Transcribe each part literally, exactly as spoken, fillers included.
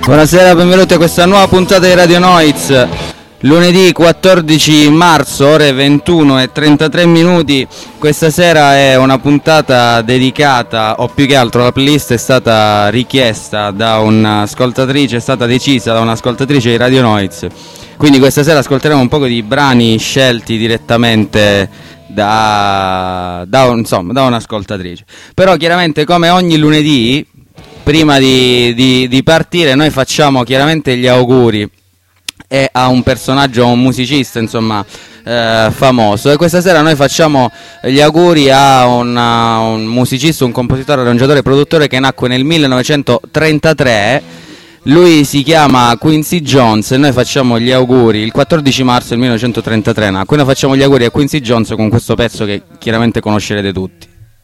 Buonasera, benvenuti a questa nuova puntata di Radio Noiz. Lunedì quattordici marzo, ore ventuno e trentatré minuti. Questa sera è una puntata dedicata, o più che altro la playlist è stata richiesta da un'ascoltatrice, è stata decisa da un'ascoltatrice di Radio Noiz. Quindi questa sera ascolteremo un po' di brani scelti direttamente da, da, un, insomma, da un'ascoltatrice. Però chiaramente, come ogni lunedì, prima di, di, di partire noi facciamo chiaramente gli auguri e a un personaggio, a un musicista insomma eh, famoso, e questa sera noi facciamo gli auguri a un, a un musicista, un compositore, arrangiatore e produttore che nacque nel millenovecentotrentatré. Lui si chiama Quincy Jones e noi facciamo gli auguri il quattordici marzo del millenovecentotrentatré nacque. Noi facciamo gli auguri a Quincy Jones con questo pezzo che chiaramente conoscerete tutti.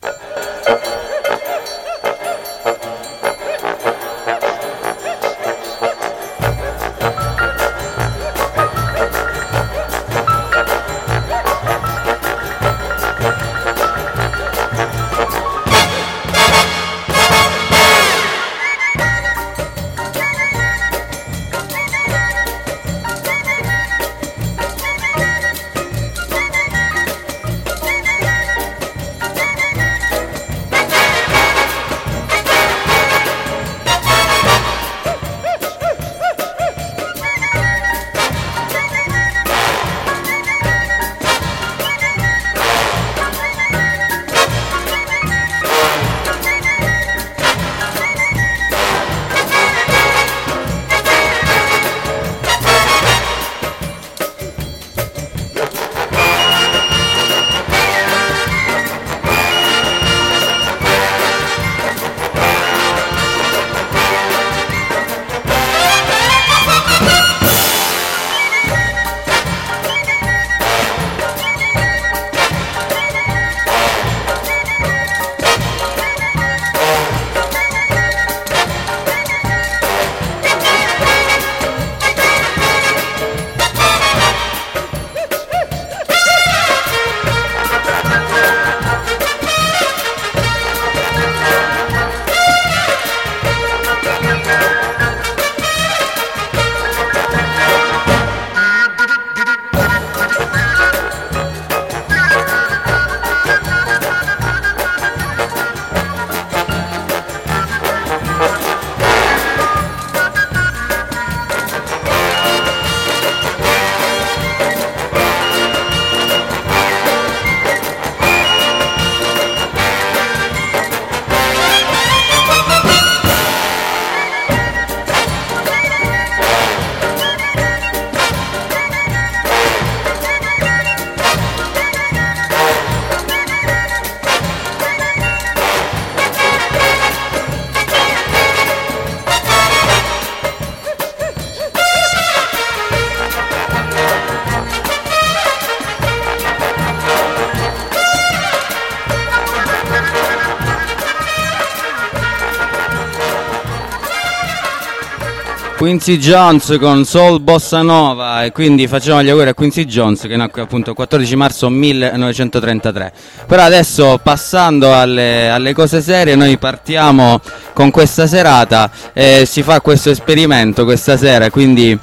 Quincy Jones con Soul Bossa Nova, e quindi facciamo gli auguri a Quincy Jones che nacque appunto il quattordici marzo millenovecentotrentatré. Però adesso, passando alle, alle cose serie, noi partiamo con questa serata. Eh, si fa questo esperimento questa sera, quindi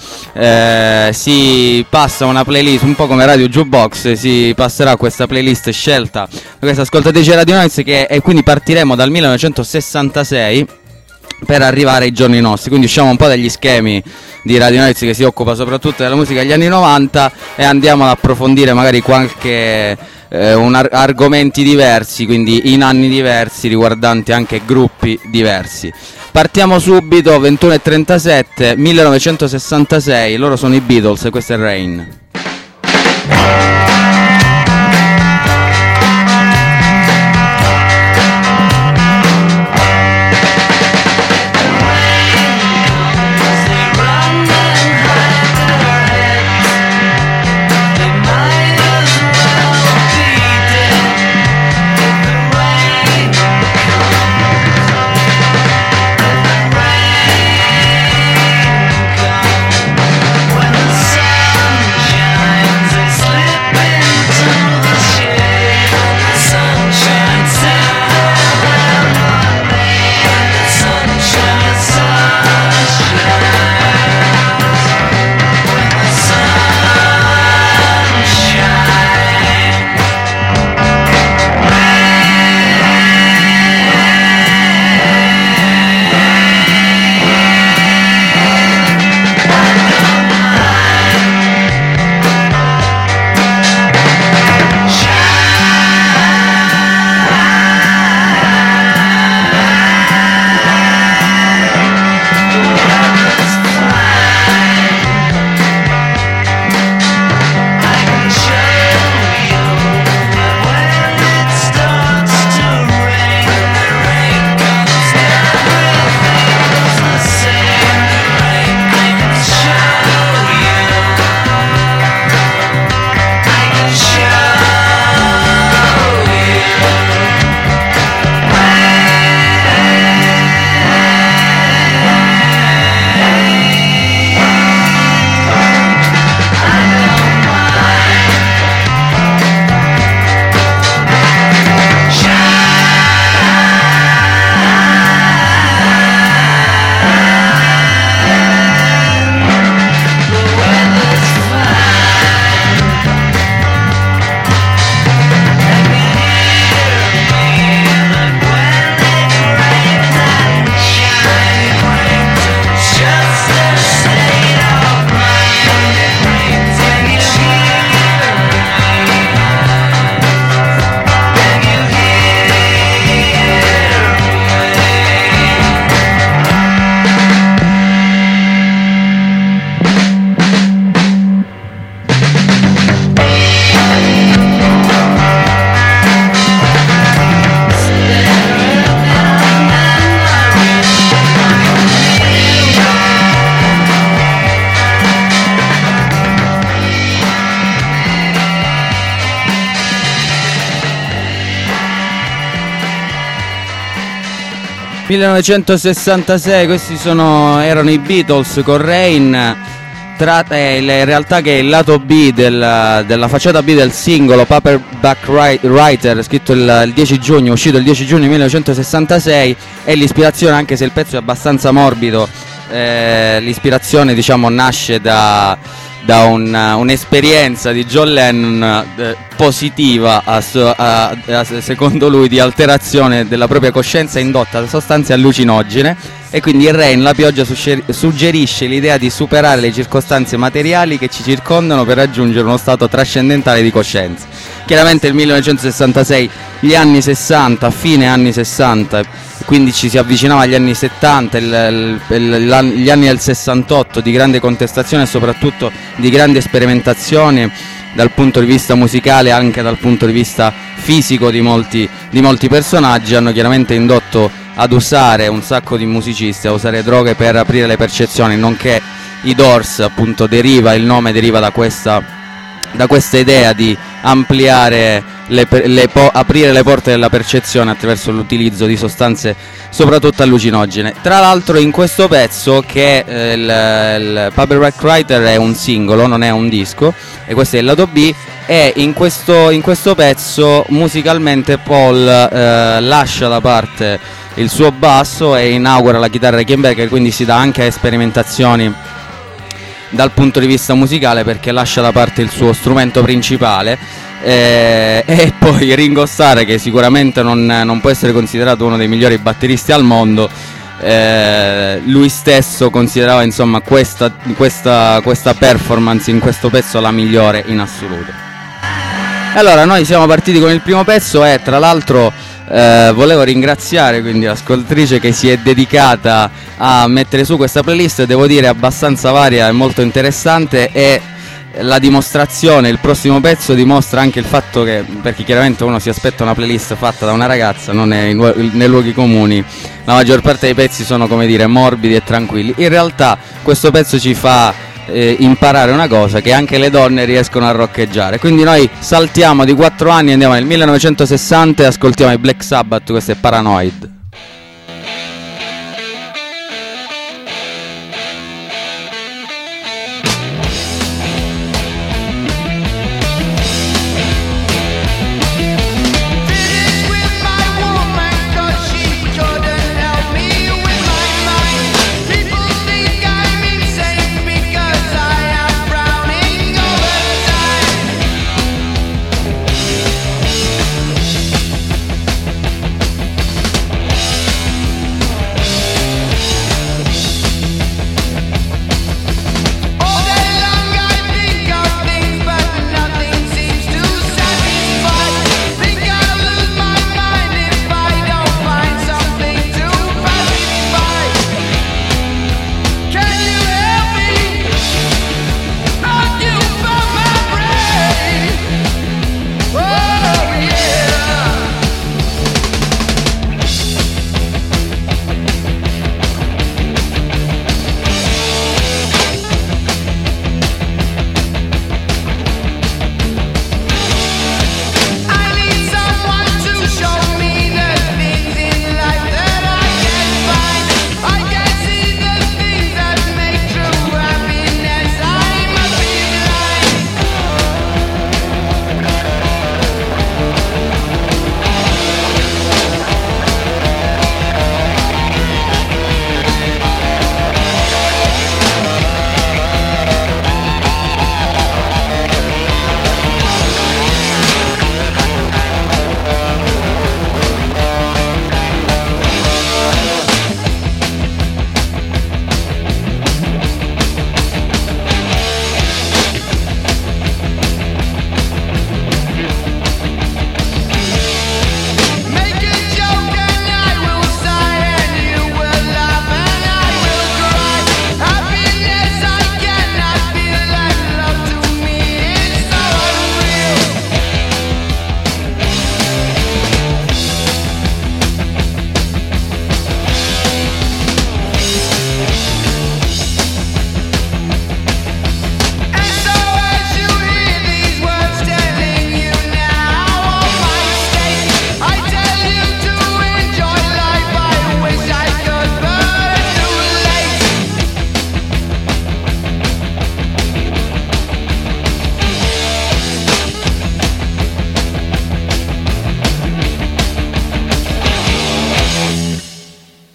eh, si passa una playlist un po' come Radio Jukebox, si passerà questa playlist scelta da questa ascoltatrice Radio Noiz, che, e quindi partiremo dal millenovecentosessantasei per arrivare ai giorni nostri. Quindi usciamo un po' dagli schemi di Radio Noiz, che si occupa soprattutto della musica degli anni novanta, e andiamo ad approfondire magari qualche eh, un ar- argomenti diversi, quindi in anni diversi, riguardanti anche gruppi diversi. Partiamo subito, ventuno e trentasette, millenovecentosessantasei, loro sono i Beatles e questo è Rain. When the sun millenovecentosessantasei, questi sono, erano i Beatles con Rain. Tra, eh, in realtà che è il lato B del, della facciata B del singolo Paperback Writer, scritto il, il dieci giugno, uscito il dieci giugno millenovecentosessantasei. È l'ispirazione, anche se il pezzo è abbastanza morbido, eh, l'ispirazione diciamo nasce da, da un, un'esperienza di John Lennon eh, positiva a, a, a, secondo lui, di alterazione della propria coscienza indotta da sostanze allucinogene. E quindi il Rain, la pioggia, suggerisce l'idea di superare le circostanze materiali che ci circondano per raggiungere uno stato trascendentale di coscienza. Chiaramente il millenovecentosessantasei, gli anni sessanta, fine anni sessanta, quindi ci si avvicinava agli anni settanta, il, il, il, gli anni del sessantotto di grande contestazione e soprattutto di grande sperimentazione dal punto di vista musicale e anche dal punto di vista fisico di molti, di molti personaggi. Hanno chiaramente indotto ad usare un sacco di musicisti, a usare droghe per aprire le percezioni, nonché i Doors, appunto, deriva, il nome deriva da questa, da questa idea di ampliare, le, le po- aprire le porte della percezione attraverso l'utilizzo di sostanze soprattutto allucinogene. Tra l'altro in questo pezzo, che eh, il, il Paperback Writer è un singolo, non è un disco, e questo è il lato B, e in questo, in questo pezzo musicalmente Paul eh, lascia da parte il suo basso e inaugura la chitarra Rickenbacker, quindi si dà anche a sperimentazioni dal punto di vista musicale, perché lascia da parte il suo strumento principale. Eh, e poi Ringo Starr, che sicuramente non, non può essere considerato uno dei migliori batteristi al mondo, eh, lui stesso considerava insomma questa, questa, questa performance in questo pezzo la migliore in assoluto. Allora, noi siamo partiti con il primo pezzo e tra l'altro eh, volevo ringraziare quindi l'ascoltatrice che si è dedicata a mettere su questa playlist, devo dire abbastanza varia e molto interessante, e la dimostrazione, il prossimo pezzo dimostra anche il fatto che, perché chiaramente uno si aspetta una playlist fatta da una ragazza, non è in, nei luoghi comuni, la maggior parte dei pezzi sono, come dire, morbidi e tranquilli. In realtà questo pezzo ci fa Eh, imparare una cosa, che anche le donne riescono a roccheggiare. Quindi noi saltiamo di quattro anni, andiamo nel millenovecentosessanta e ascoltiamo i Black Sabbath, questo è Paranoid. We'll be right back.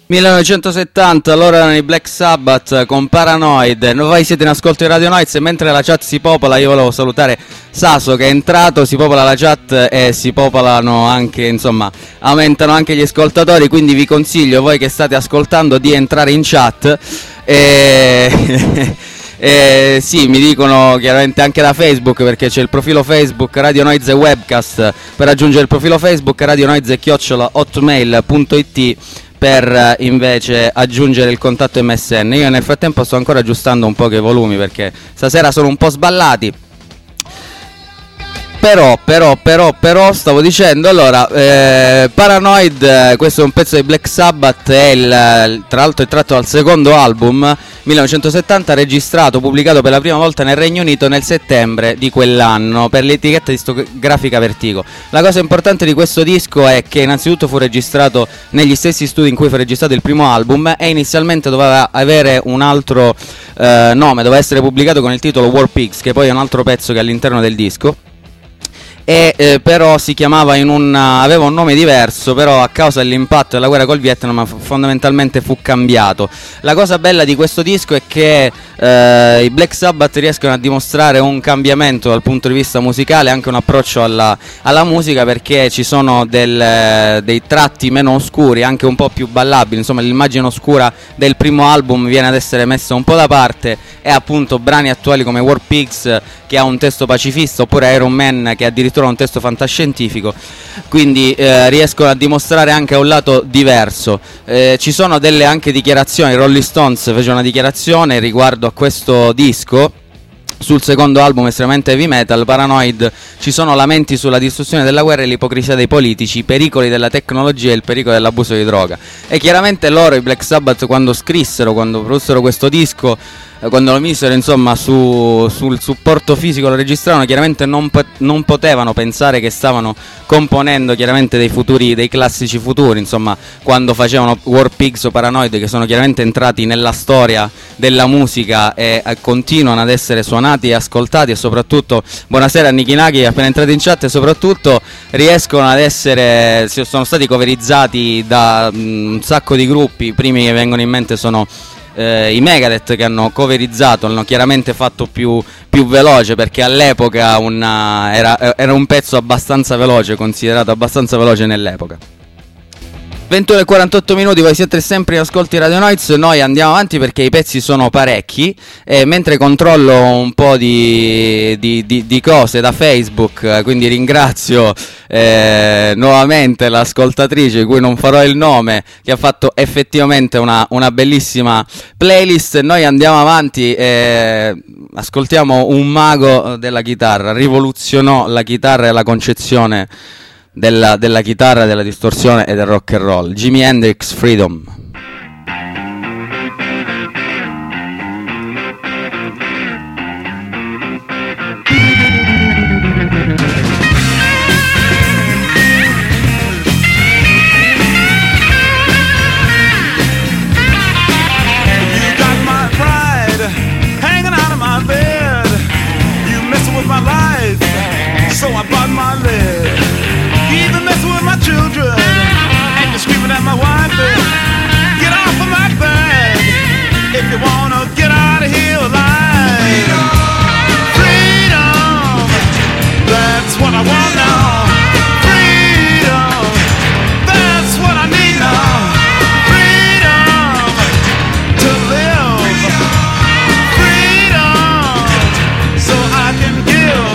millenovecentosettanta, allora erano i Black Sabbath con Paranoid. Voi siete in ascolto di Radio Noiz e mentre la chat si popola io volevo salutare Saso che è entrato, si popola la chat e si popolano anche, insomma, aumentano anche gli ascoltatori, quindi vi consiglio, voi che state ascoltando, di entrare in chat e... Eh, sì, mi dicono chiaramente anche da Facebook, perché c'è il profilo Facebook Radio Noiz e Webcast. Per raggiungere il profilo Facebook Radio Noiz e chiocciola hotmail punto it per invece aggiungere il contatto M S N. Io nel frattempo sto ancora aggiustando un po' che i volumi perché stasera sono un po' sballati. Però, però, però, però, stavo dicendo, allora, eh, Paranoid, eh, questo è un pezzo di Black Sabbath, è il, tra l'altro è tratto dal secondo album, millenovecentosettanta, registrato, pubblicato per la prima volta nel Regno Unito nel settembre di quell'anno, per l'etichetta discografica Vertigo. La cosa importante di questo disco è che innanzitutto fu registrato negli stessi studi in cui fu registrato il primo album e inizialmente doveva avere un altro eh, nome, doveva essere pubblicato con il titolo War Pigs, che poi è un altro pezzo che è all'interno del disco. E eh, però si chiamava in un aveva un nome diverso, però a causa dell'impatto della guerra col Vietnam f- fondamentalmente fu cambiato. La cosa bella di questo disco è che eh, i Black Sabbath riescono a dimostrare un cambiamento dal punto di vista musicale, anche un approccio alla, alla musica, perché ci sono del, dei tratti meno oscuri, anche un po' più ballabili, insomma l'immagine oscura del primo album viene ad essere messa un po' da parte e appunto brani attuali come War Pigs, che ha un testo pacifista, oppure Iron Man, che addirittura ha un testo fantascientifico, quindi eh, riescono a dimostrare anche un lato diverso. Eh, ci sono delle anche dichiarazioni, Rolling Stones fece una dichiarazione riguardo a questo disco. Sul secondo album estremamente heavy metal, Paranoid, ci sono lamenti sulla distruzione della guerra e l'ipocrisia dei politici, i pericoli della tecnologia e il pericolo dell'abuso di droga. E chiaramente loro, i Black Sabbath, quando scrissero, quando produssero questo disco, quando lo misero insomma su, sul supporto fisico, lo registrarono, chiaramente non, po- non potevano pensare che stavano componendo chiaramente dei futuri, dei classici futuri, insomma, quando facevano War Pigs o Paranoid, che sono chiaramente entrati nella storia della musica e eh, continuano ad essere suonati e ascoltati, e soprattutto buonasera a Niki Naki, appena entrati in chat, e soprattutto riescono ad essere, sono stati coverizzati da mh, un sacco di gruppi. I primi che vengono in mente sono Eh, i Megadeth, che hanno coverizzato, l'hanno chiaramente fatto più, più veloce, perché all'epoca una, era, era un pezzo abbastanza veloce, considerato abbastanza veloce nell'epoca. ventuno e quarantotto minuti, voi siete sempre in ascolti Radio Noiz, noi andiamo avanti perché i pezzi sono parecchi, e mentre controllo un po' di, di, di, di cose da Facebook, quindi ringrazio eh, nuovamente l'ascoltatrice, di cui non farò il nome, che ha fatto effettivamente una, una bellissima playlist. Noi andiamo avanti e ascoltiamo un mago della chitarra, rivoluzionò la chitarra e la concezione Della, della chitarra, della distorsione e del rock and roll. Jimi Hendrix, Freedom. You got my pride hanging out of my bed. You messing with my life, so I bought my lead. Even messing with my children, and you're screaming at my wife. Get off of my bed if you wanna get out of here alive. Freedom, that's what I want now. Freedom, that's what I need now. Freedom to live. Freedom so I can give.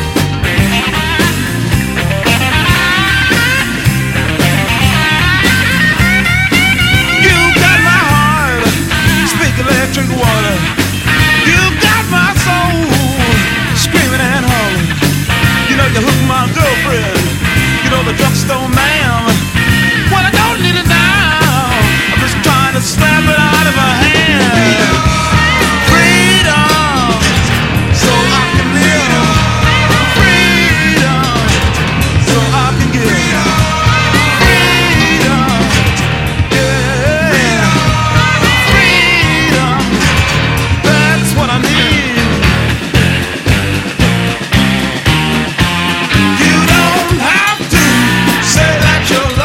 Electric water, you got my soul screaming and hollering. You know you hooked my girlfriend, you know the drugstore man. Well, I don't need it now, I'm just trying to slap it out of her hand. Freedom, so I can live. Freedom, so I can give. Freedom, yeah. That's what I need. You don't have to say that you love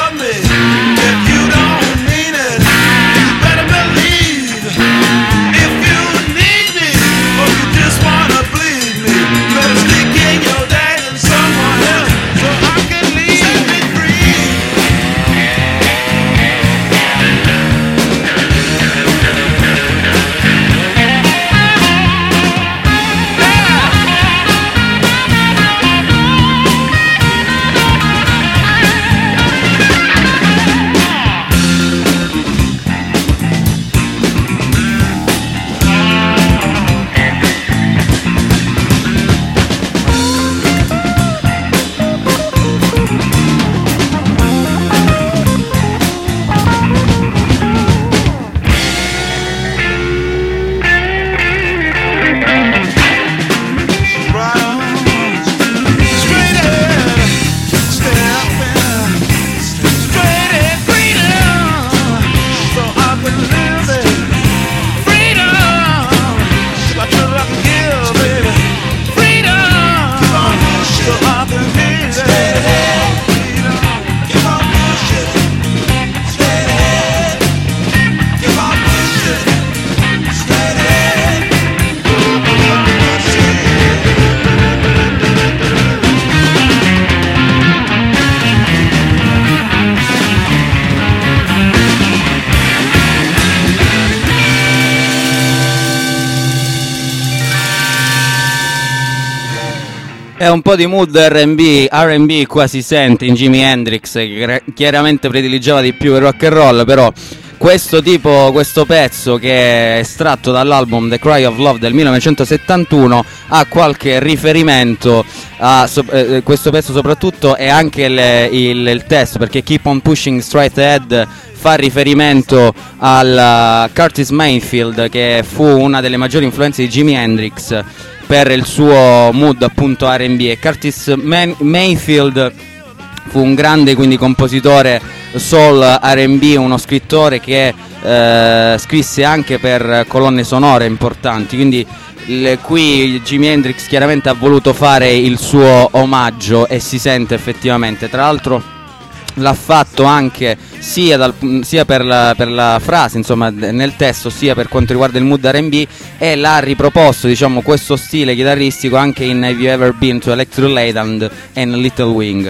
È un po' di mood R and B, R and B qua si sente in Jimi Hendrix, che chiaramente prediligeva di più il rock and roll, però questo tipo, questo pezzo che è estratto dall'album The Cry of Love del millenovecentosettantuno ha qualche riferimento a so, eh, questo pezzo soprattutto, e anche il, il, il testo, perché Keep on Pushing Straight Ahead fa riferimento al Curtis Mayfield, che fu una delle maggiori influenze di Jimi Hendrix per il suo mood appunto R and B. E Curtis Man- Mayfield fu un grande quindi compositore soul R and B, uno scrittore che eh, scrisse anche per colonne sonore importanti, quindi il, qui Jimi Hendrix chiaramente ha voluto fare il suo omaggio e si sente effettivamente. Tra l'altro l'ha fatto anche sia, dal, sia per, la, per la frase, insomma, nel testo, sia per quanto riguarda il mood R and B, e l'ha riproposto, diciamo, questo stile chitarristico anche in Have You Ever Been to Electric Ladyland and Little Wing.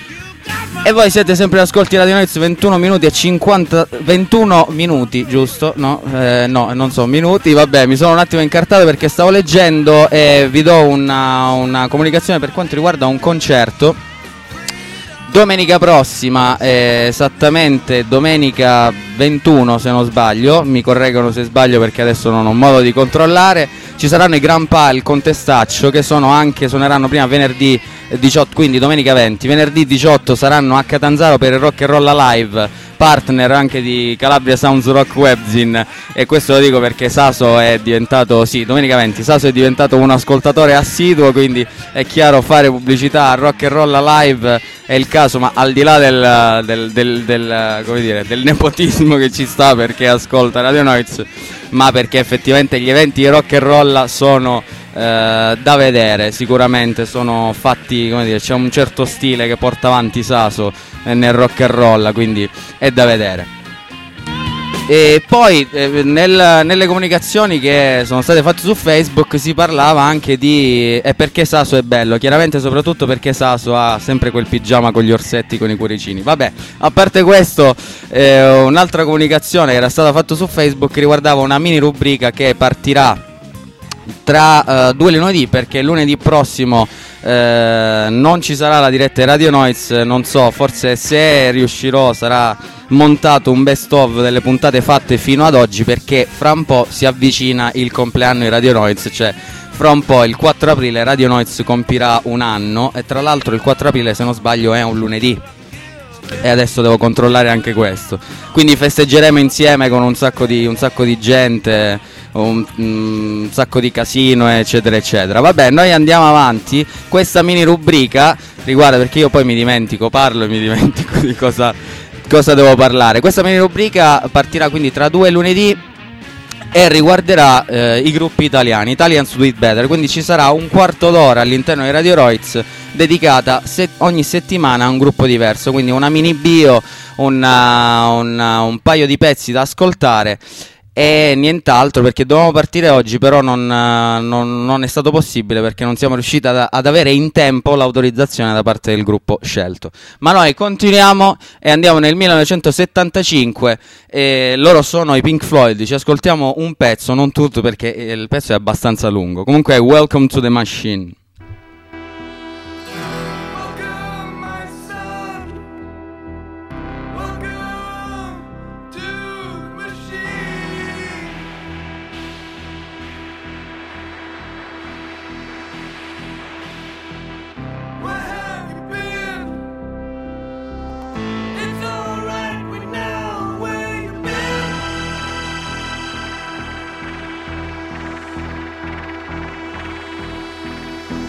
E voi siete sempre ascolti Radio Noise, ventuno minuti e cinquanta ventuno minuti, giusto? No, eh, no, non so, minuti, vabbè, mi sono un attimo incartato perché stavo leggendo e vi do una, una comunicazione per quanto riguarda un concerto. Domenica prossima, eh, esattamente domenica ventuno se non sbaglio, mi correggono se sbaglio perché adesso non ho modo di controllare, ci saranno i Grandpa, il Contestaccio, che sono anche, suoneranno prima venerdì diciotto, quindi domenica venti, venerdì diciotto saranno a Catanzaro per il Rock and Roll Alive, partner anche di Calabria Sounds Rock Webzine, e questo lo dico perché Saso è diventato, sì, domenica venti, Saso è diventato un ascoltatore assiduo, quindi è chiaro, fare pubblicità a Rock and Roll Alive è il caso, ma al di là del, del, del, del, come dire, del nepotismo che ci sta perché ascolta Radio Noise, ma perché effettivamente gli eventi di rock and roll sono eh, da vedere, sicuramente sono fatti, come dire, c'è un certo stile che porta avanti Saso eh, nel rock and roll, quindi è da vedere. E poi eh, nel, nelle comunicazioni che sono state fatte su Facebook si parlava anche di e eh, perché Saso è bello, chiaramente soprattutto perché Saso ha sempre quel pigiama con gli orsetti con i cuoricini. Vabbè, a parte questo, eh, un'altra comunicazione che era stata fatta su Facebook riguardava una mini rubrica che partirà tra uh, due lunedì, perché lunedì prossimo eh, non ci sarà la diretta di Radio Noise, non so, forse se riuscirò sarà montato un best of delle puntate fatte fino ad oggi, perché fra un po' si avvicina il compleanno di Radio Noise, cioè fra un po' il quattro aprile Radio Noise compirà un anno, e tra l'altro il quattro aprile se non sbaglio è un lunedì, e adesso devo controllare anche questo, quindi festeggeremo insieme con un sacco di, un sacco di gente, un, un sacco di casino eccetera eccetera. Vabbè, noi andiamo avanti. Questa mini rubrica riguarda, perché io poi mi dimentico, parlo e mi dimentico di cosa, cosa devo parlare. Questa mini rubrica partirà quindi tra due lunedì e riguarderà eh, i gruppi italiani, Italians Do It Better, quindi ci sarà un quarto d'ora all'interno di Radio Roiz dedicata se- ogni settimana a un gruppo diverso, quindi una mini bio, una, una, un paio di pezzi da ascoltare e nient'altro, perché dovevamo partire oggi, però non, non, non è stato possibile perché non siamo riusciti ad, ad avere in tempo l'autorizzazione da parte del gruppo scelto. Ma noi continuiamo e andiamo nel millenovecentosettantacinque, e loro sono i Pink Floyd. Ci ascoltiamo un pezzo, non tutto perché il pezzo è abbastanza lungo. Comunque è Welcome to the Machine. We'll be right back.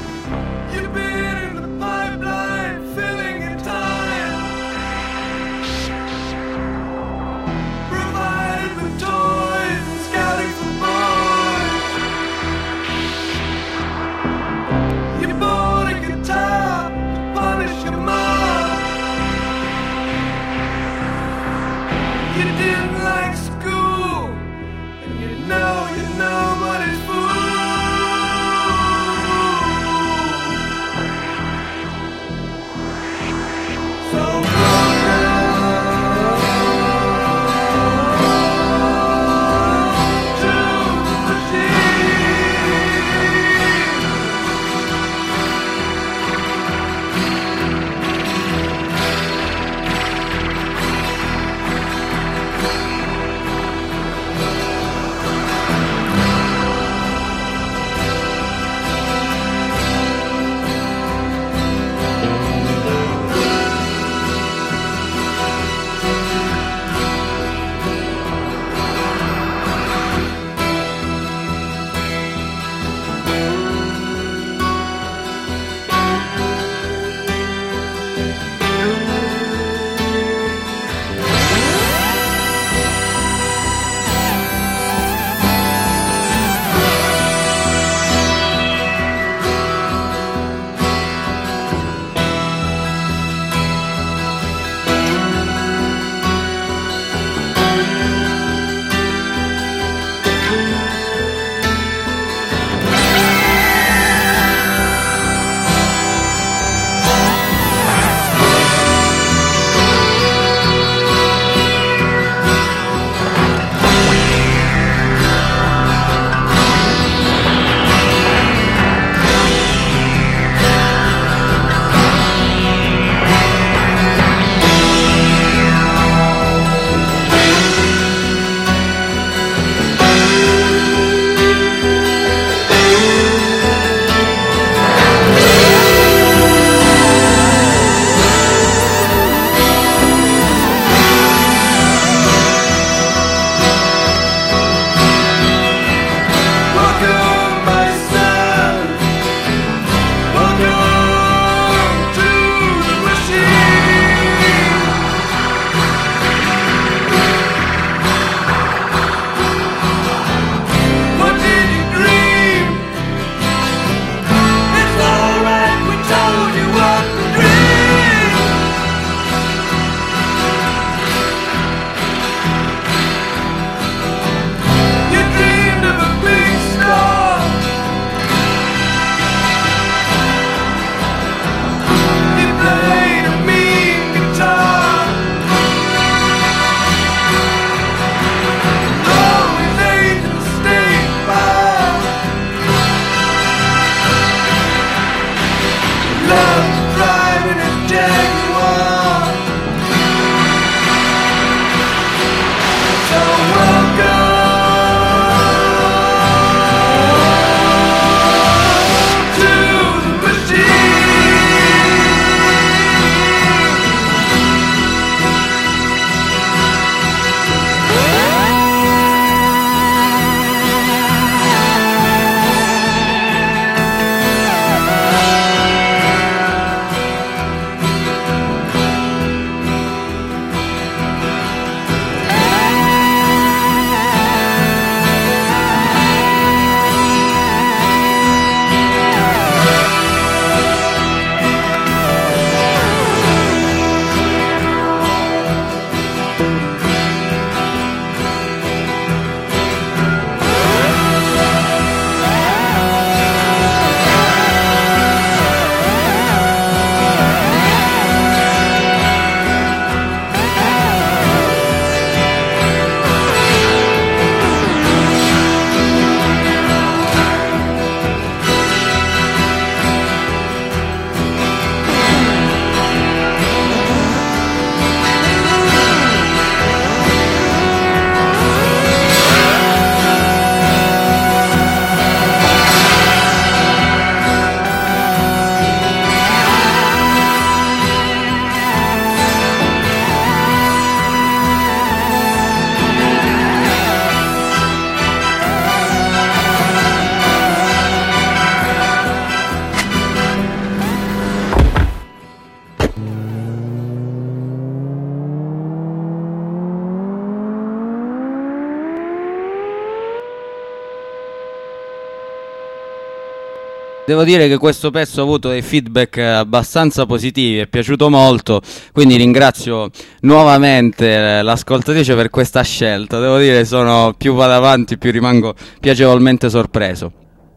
Devo dire che questo pezzo ha avuto dei feedback abbastanza positivi, è piaciuto molto, quindi ringrazio nuovamente l'ascoltatrice per questa scelta. Devo dire, sono più vado avanti più rimango piacevolmente sorpreso.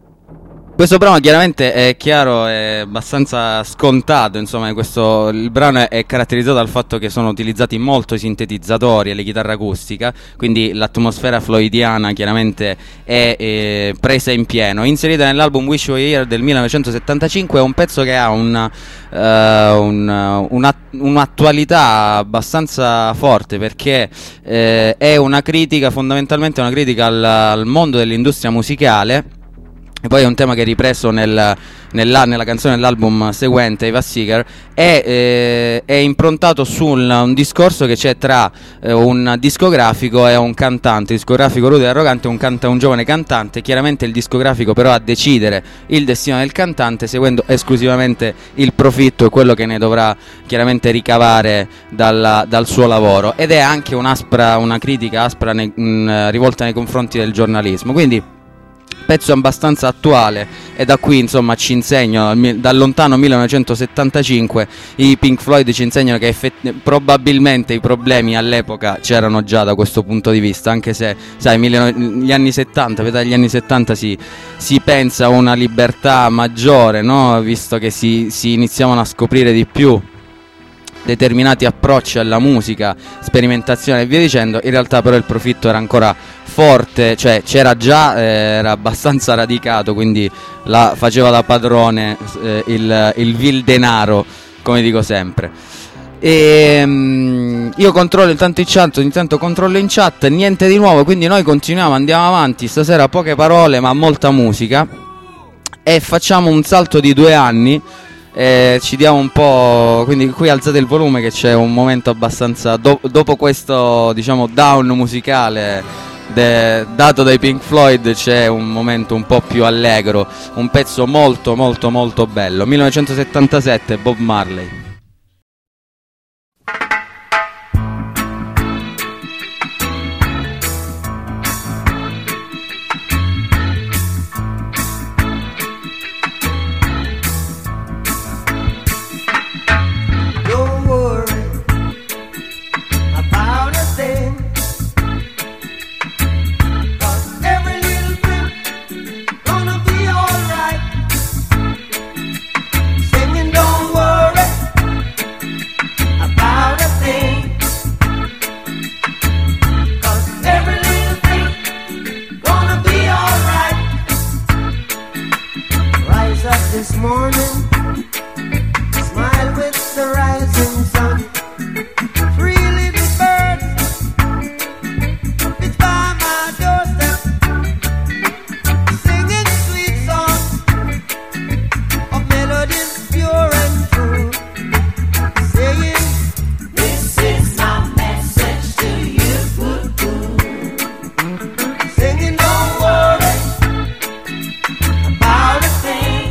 Questo brano chiaramente è chiaro, è abbastanza scontato, insomma, questo, il brano è caratterizzato dal fatto che sono utilizzati molto i sintetizzatori e le chitarre acustica, quindi l'atmosfera floydiana chiaramente è, è presa in pieno. Inserita nell'album Wish You Were Here del millenovecentosettantacinque, è un pezzo che ha un, uh, un, una, un'attualità abbastanza forte, perché eh, è una critica, fondamentalmente una critica al, al mondo dell'industria musicale, e poi è un tema che è ripreso nel, nella, nella canzone dell'album seguente, Eva Seeger, è, eh, è improntato su un, un discorso che c'è tra eh, un discografico e un cantante, il discografico rudo e arrogante, un, canta, un giovane cantante, chiaramente il discografico però a decidere il destino del cantante seguendo esclusivamente il profitto e quello che ne dovrà chiaramente ricavare dalla, dal suo lavoro, ed è anche un'aspra, una critica aspra ne, mh, rivolta nei confronti del giornalismo, quindi pezzo abbastanza attuale, e da qui insomma ci insegno, dal lontano millenovecentosettantacinque i Pink Floyd ci insegnano che effett- probabilmente i problemi all'epoca c'erano già da questo punto di vista, anche se sai gli anni settanta, vedete, gli anni settanta si, si pensa a una libertà maggiore, no? Visto che si, si iniziavano a scoprire di più determinati approcci alla musica, sperimentazione e via dicendo. In realtà però il profitto era ancora forte, cioè c'era già, eh, era abbastanza radicato, quindi la, faceva da padrone eh, il, il vil denaro, come dico sempre. E um, io controllo intanto in chat, intanto controllo in chat, niente di nuovo, quindi noi continuiamo, andiamo avanti, stasera poche parole ma molta musica, e facciamo un salto di due anni. Eh, ci diamo un po', quindi qui alzate il volume che c'è un momento abbastanza do- dopo questo diciamo down musicale de- dato dai Pink Floyd, c'è un momento un po' più allegro, un pezzo molto molto molto bello, millenovecentosettantasette, Bob Marley. This morning, smile with the rising sun. Three little birds, it's by my doorstep, singing sweet songs of melodies pure and true, saying, this is my message to you. Singing, don't worry about a thing.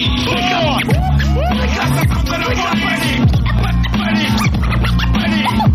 Ready, ready, ready.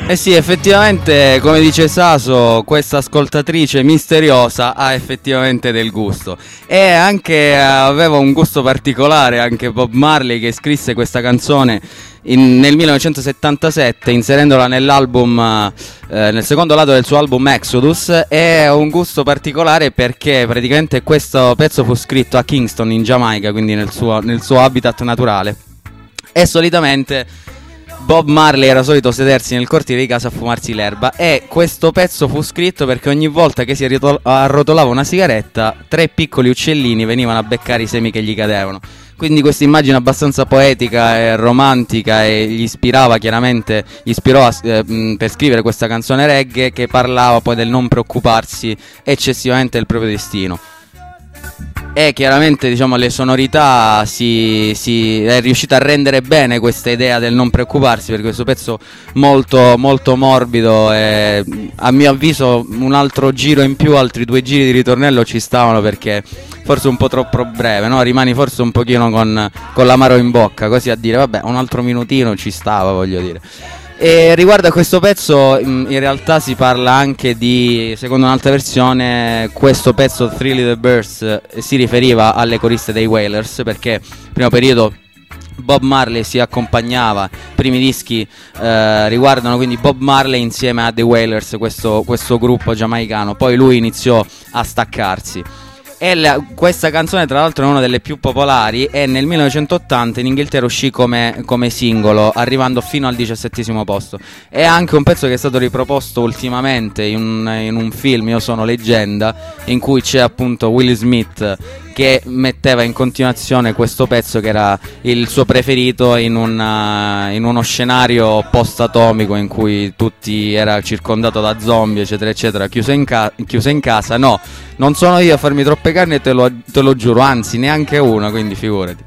Eh sì, effettivamente, come dice Saso, questa ascoltatrice misteriosa ha effettivamente del gusto. E anche aveva un gusto particolare anche Bob Marley, che scrisse questa canzone in, nel millenovecentosettantasette, inserendola nell'album, eh, nel secondo lato del suo album Exodus. È un gusto particolare perché praticamente questo pezzo fu scritto a Kingston, in Giamaica, quindi nel suo, nel suo habitat naturale. E solitamente Bob Marley era solito sedersi nel cortile di casa a fumarsi l'erba, e questo pezzo fu scritto perché ogni volta che si arrotol- arrotolava una sigaretta, tre piccoli uccellini venivano a beccare i semi che gli cadevano. Quindi questa immagine abbastanza poetica e romantica, e gli ispirava chiaramente, gli ispirò a, eh, mh, per scrivere questa canzone reggae che parlava poi del non preoccuparsi eccessivamente del proprio destino. E chiaramente, diciamo, le sonorità si, si è riuscita a rendere bene questa idea del non preoccuparsi, perché questo pezzo molto molto morbido, e a mio avviso un altro giro in più, altri due giri di ritornello ci stavano, perché forse un po' troppo breve, no? Rimani forse un pochino con, con l'amaro in bocca, così a dire vabbè, un altro minutino ci stava, voglio dire. E riguardo a questo pezzo, in realtà si parla anche di, secondo un'altra versione, questo pezzo Three Little Birds si riferiva alle coriste dei Wailers, perché primo periodo Bob Marley si accompagnava, i primi dischi eh, riguardano quindi Bob Marley insieme a The Wailers, questo, questo gruppo giamaicano. Poi lui iniziò a staccarsi. E la, questa canzone tra l'altro è una delle più popolari, e nel millenovecentottanta in Inghilterra uscì come, come singolo, arrivando fino al diciassettesimo posto. È anche un pezzo che è stato riproposto ultimamente in un, in un film, Io sono leggenda, in cui c'è appunto Will Smith che metteva in continuazione questo pezzo, che era il suo preferito, in, una, in uno scenario post-atomico in cui tutti era circondato da zombie eccetera eccetera, chiuso in, ca- chiuso in casa. No, non sono io a farmi troppe carni, te lo, te lo giuro, anzi neanche una, quindi figurati.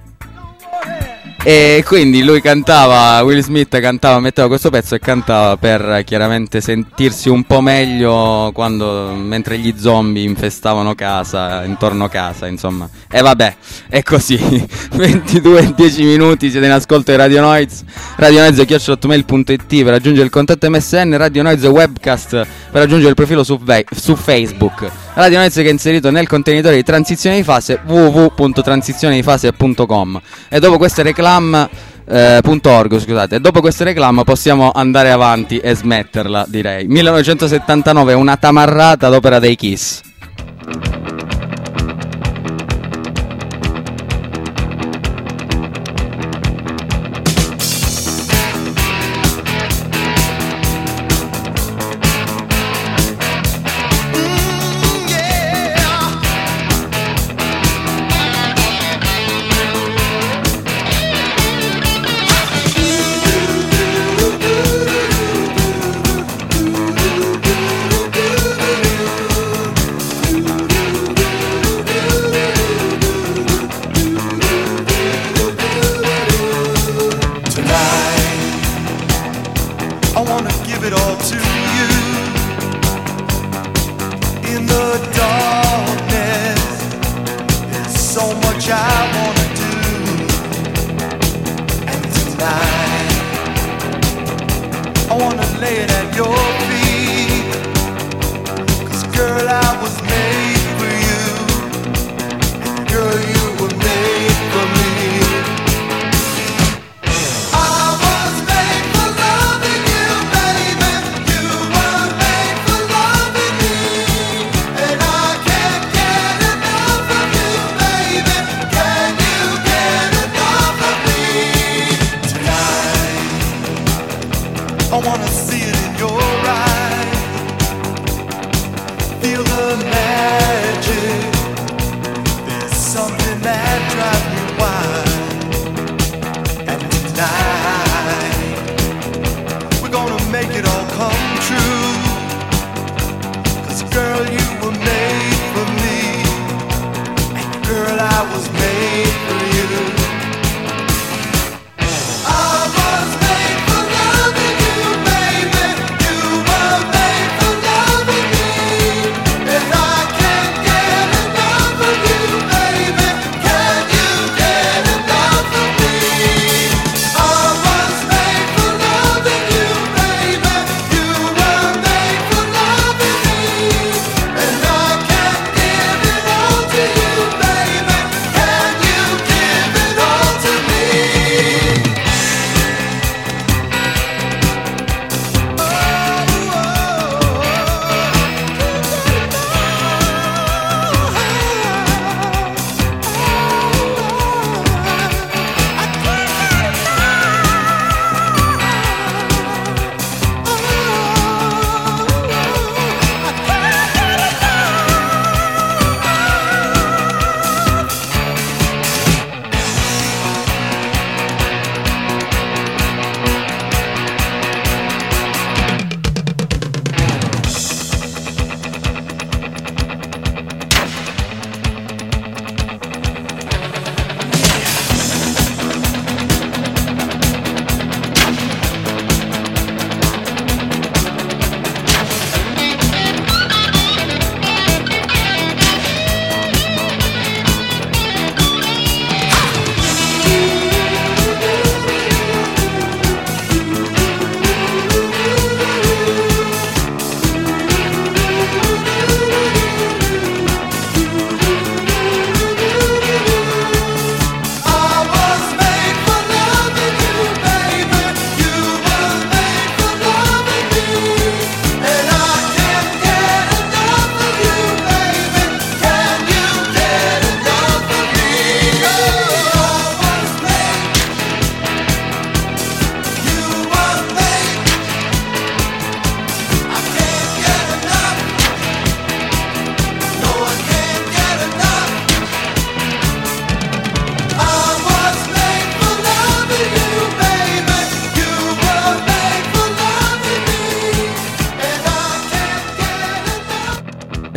E quindi lui cantava, Will Smith cantava, metteva questo pezzo e cantava per chiaramente sentirsi un po' meglio quando, mentre gli zombie infestavano casa, intorno a casa, insomma. E vabbè, è così. ventidue e dieci minuti, siete in ascolto di Radio Noiz, Radio Noiz chiocciola hotmail punto it per raggiungere il contatto M S N, Radio Noiz Webcast per raggiungere il profilo su, ve- su Facebook. Radio Noiz che è inserito nel contenitore di transizione di fase w w w punto transizione di fase punto com. E dopo queste reclam eh, .org, scusate, e dopo queste reclam possiamo andare avanti e smetterla, direi. millenovecentosettantanove, una tamarrata ad opera dei Kiss. I wanna see it in your eyes.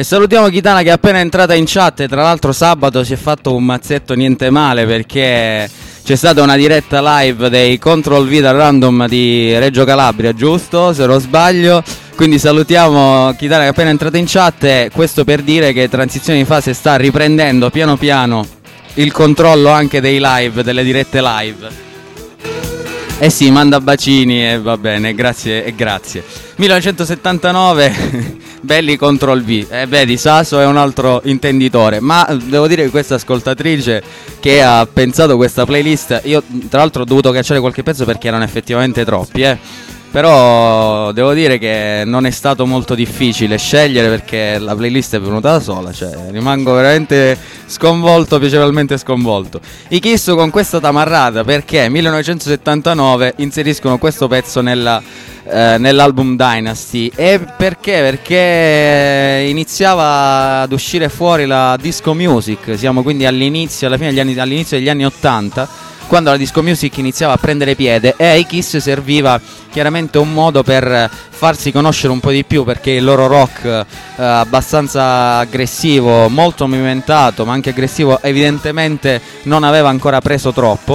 E salutiamo Kitana che è appena entrata in chat e tra l'altro sabato si è fatto un mazzetto niente male perché c'è stata una diretta live dei Control V da Random di Reggio Calabria, giusto? Se non sbaglio. Quindi salutiamo Kitana che è appena entrata in chat e questo per dire che Transizione di Fase sta riprendendo piano piano il controllo anche dei live, delle dirette live. Eh sì, manda bacini e va bene, grazie e grazie. millenovecentosettantanove, belli Control V. Eh vedi, Sasso è un altro intenditore. Ma devo dire che questa ascoltatrice che ha pensato questa playlist, io tra l'altro ho dovuto cacciare qualche pezzo perché erano effettivamente troppi, eh. Però devo dire che non è stato molto difficile scegliere perché la playlist è venuta da sola, cioè rimango veramente sconvolto, piacevolmente sconvolto. I Kiss con questa tamarrata perché millenovecentosettantanove inseriscono questo pezzo nella, eh, nell'album Dynasty. E perché? Perché iniziava ad uscire fuori la disco music, siamo quindi all'inizio, alla fine degli anni, all'inizio degli anni ottanta, quando la disco music iniziava a prendere piede e ai Kiss serviva chiaramente un modo per farsi conoscere un po' di più perché il loro rock eh, abbastanza aggressivo, molto movimentato ma anche aggressivo evidentemente non aveva ancora preso troppo.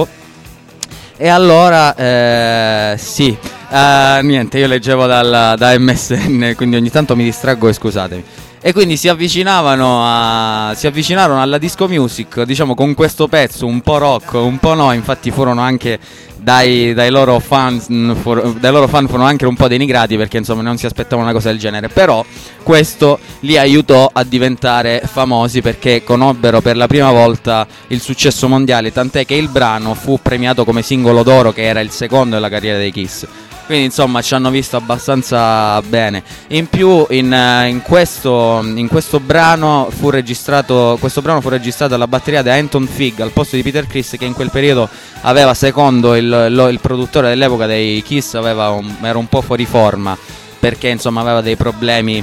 E allora eh, sì, eh, niente, io leggevo dal, da M S N quindi ogni tanto mi distraggo e scusatemi. E quindi si avvicinavano a, si avvicinarono alla disco music, diciamo, con questo pezzo un po' rock, un po' no, infatti furono anche dai, dai loro fan for, dai loro fan furono anche un po' denigrati perché insomma non si aspettavano una cosa del genere, però questo li aiutò a diventare famosi perché conobbero per la prima volta il successo mondiale, tant'è che il brano fu premiato come singolo d'oro, che era il secondo della carriera dei Kiss. Quindi insomma ci hanno visto abbastanza bene. In più in, in, questo, in questo brano fu registrato questo brano fu registrato alla batteria da Anton Fig al posto di Peter Criss, che in quel periodo aveva, secondo il, lo, il produttore dell'epoca dei Kiss, aveva un, era un po' fuori forma perché insomma aveva dei problemi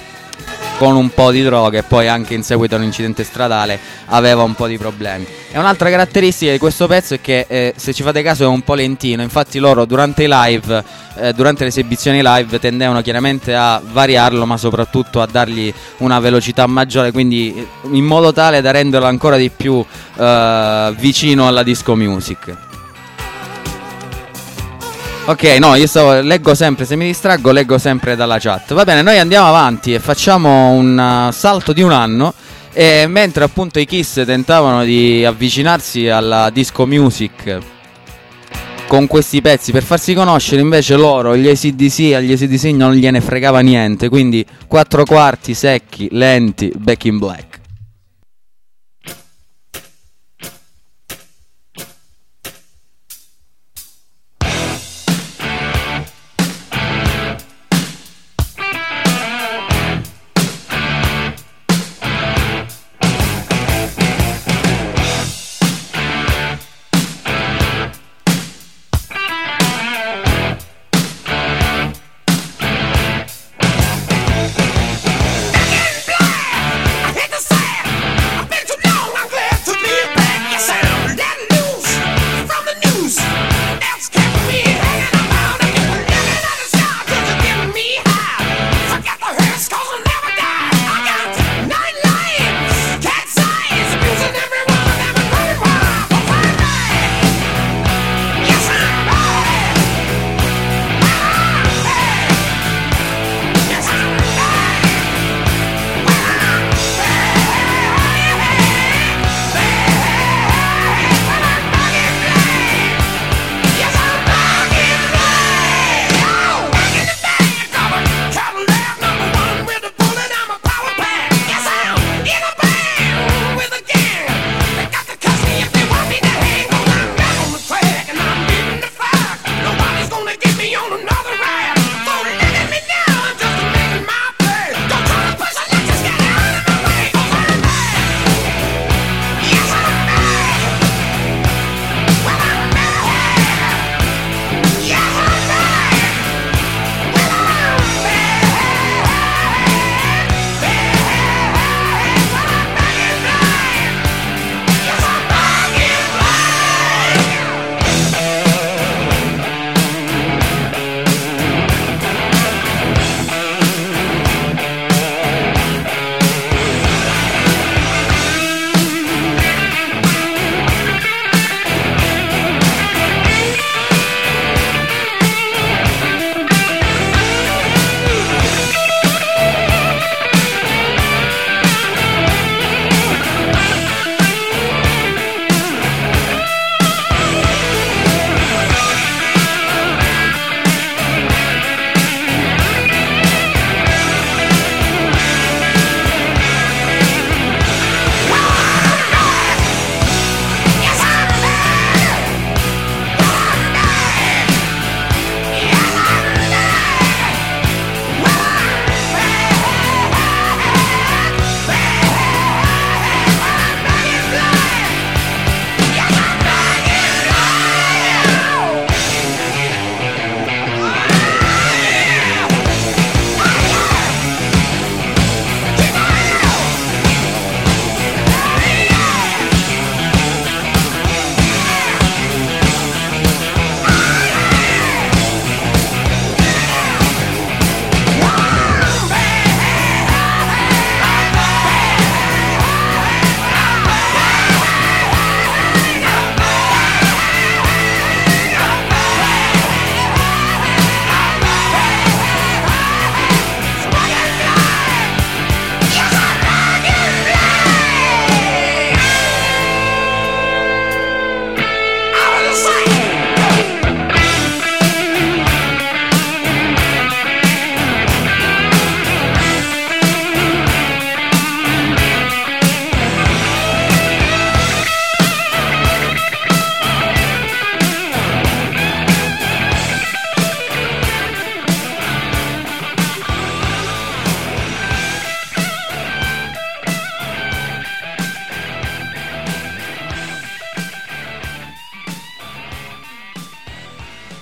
con un po' di droga e poi anche in seguito a un incidente stradale aveva un po' di problemi. E un'altra caratteristica di questo pezzo è che eh, se ci fate caso è un po' lentino, infatti loro durante i live, eh, durante le esibizioni live tendevano chiaramente a variarlo ma soprattutto a dargli una velocità maggiore, quindi in modo tale da renderlo ancora di più eh, vicino alla disco music. Ok, no, io stavo, leggo sempre, se mi distraggo leggo sempre dalla chat. Va bene, noi andiamo avanti e facciamo un uh, salto di un anno. E mentre appunto i Kiss tentavano di avvicinarsi alla disco music con questi pezzi per farsi conoscere, invece loro, gli A C D C, agli A C D C non gliene fregava niente. Quindi quattro quarti, secchi, lenti, Back in Black. Hit the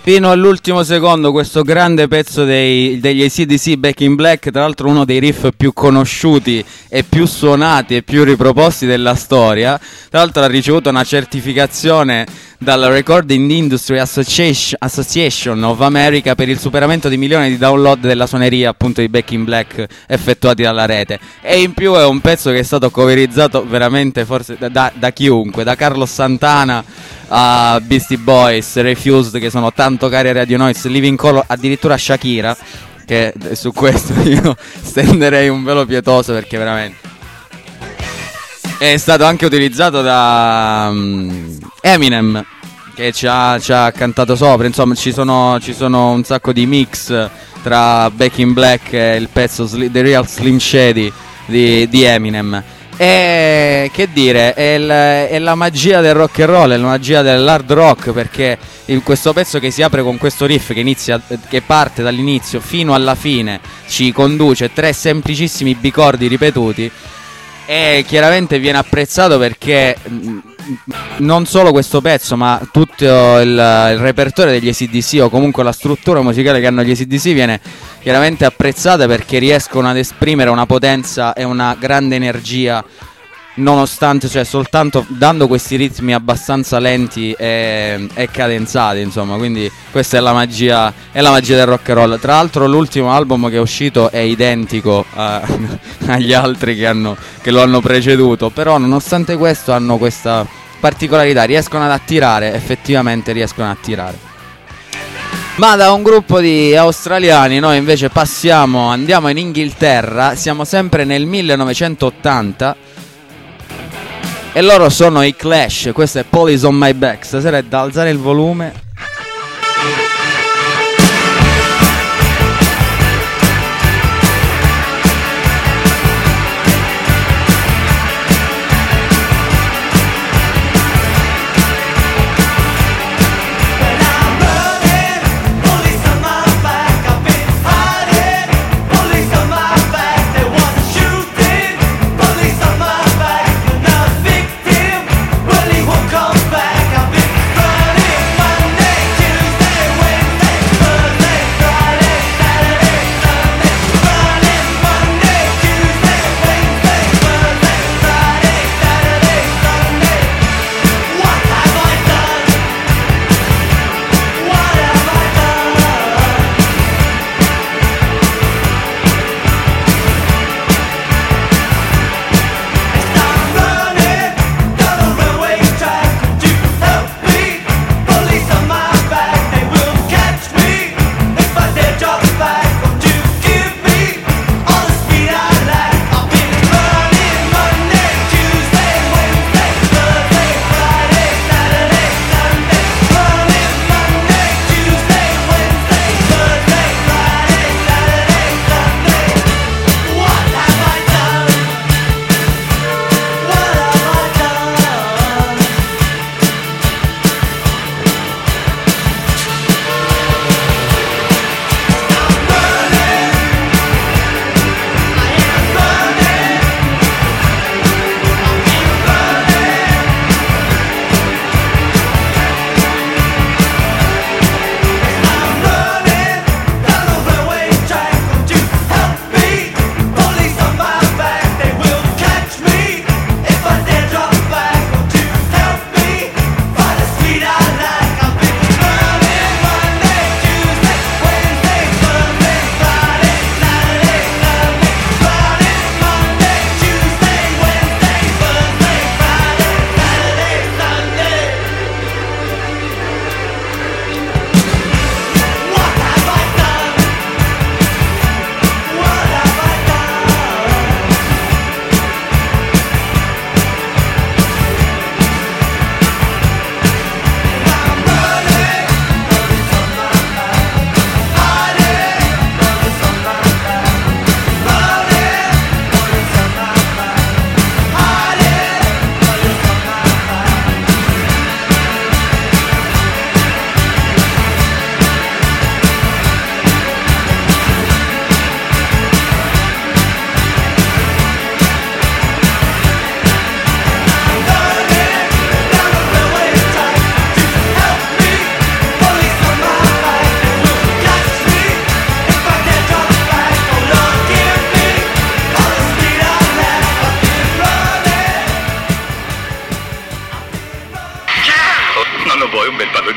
fino all'ultimo secondo questo grande pezzo dei, degli A C D C, Back in Black, tra l'altro uno dei riff più conosciuti e più suonati e più riproposti della storia. Tra l'altro ha ricevuto una certificazione dalla Recording Industry Association, Association of America per il superamento di milioni di download della suoneria appunto di Back in Black effettuati dalla rete. E in più è un pezzo che è stato coverizzato veramente forse da, da, da chiunque, da Carlos Santana a Beastie Boys, Refused, che sono tanto cari a Radio Noise, Living Color, addirittura Shakira, che su questo io stenderei un velo pietoso perché veramente è stato anche utilizzato da um, Eminem, che ci ha, ci ha cantato sopra. Insomma ci sono, ci sono un sacco di mix tra Back in Black e il pezzo Sli- The Real Slim Shady di, di Eminem. E che dire, è, il, è la magia del rock and roll, è la magia dell'hard rock, perché in questo pezzo che si apre con questo riff che inizia, che parte dall'inizio fino alla fine, ci conduce tre semplicissimi bicordi ripetuti, e chiaramente viene apprezzato perché non solo questo pezzo ma tutto il, il repertorio degli A C D C, o comunque la struttura musicale che hanno gli A C D C, viene chiaramente apprezzata perché riescono ad esprimere una potenza e una grande energia, nonostante, cioè soltanto dando questi ritmi abbastanza lenti e, e cadenzati, insomma. Quindi questa è la magia, è la magia del rock and roll. Tra l'altro l'ultimo album che è uscito è identico a, agli altri che, hanno, che lo hanno preceduto, però nonostante questo hanno questa particolarità, riescono ad attirare, effettivamente riescono ad attirare. Ma da un gruppo di australiani noi invece passiamo, andiamo in Inghilterra, siamo sempre nel millenovecentottanta e loro sono i Clash. Questo è Police on My Back. Stasera è da alzare il volume. Come back, I've been running my neck Tuesday,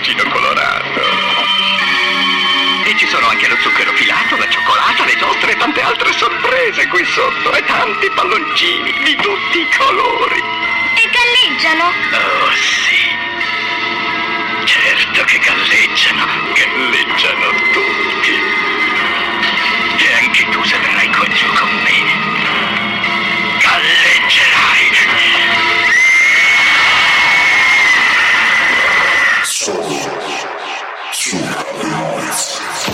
peperoncino colorato. E ci sono anche lo zucchero filato, la cioccolata, le giostre e tante altre sorprese qui sotto. E tanti palloncini di tutti i colori. E galleggiano? Oh sì. Certo che galleggiano. Galleggiano tutti. E anche tu se verrai qua giù con me. Galleggerai. Solo su Noise.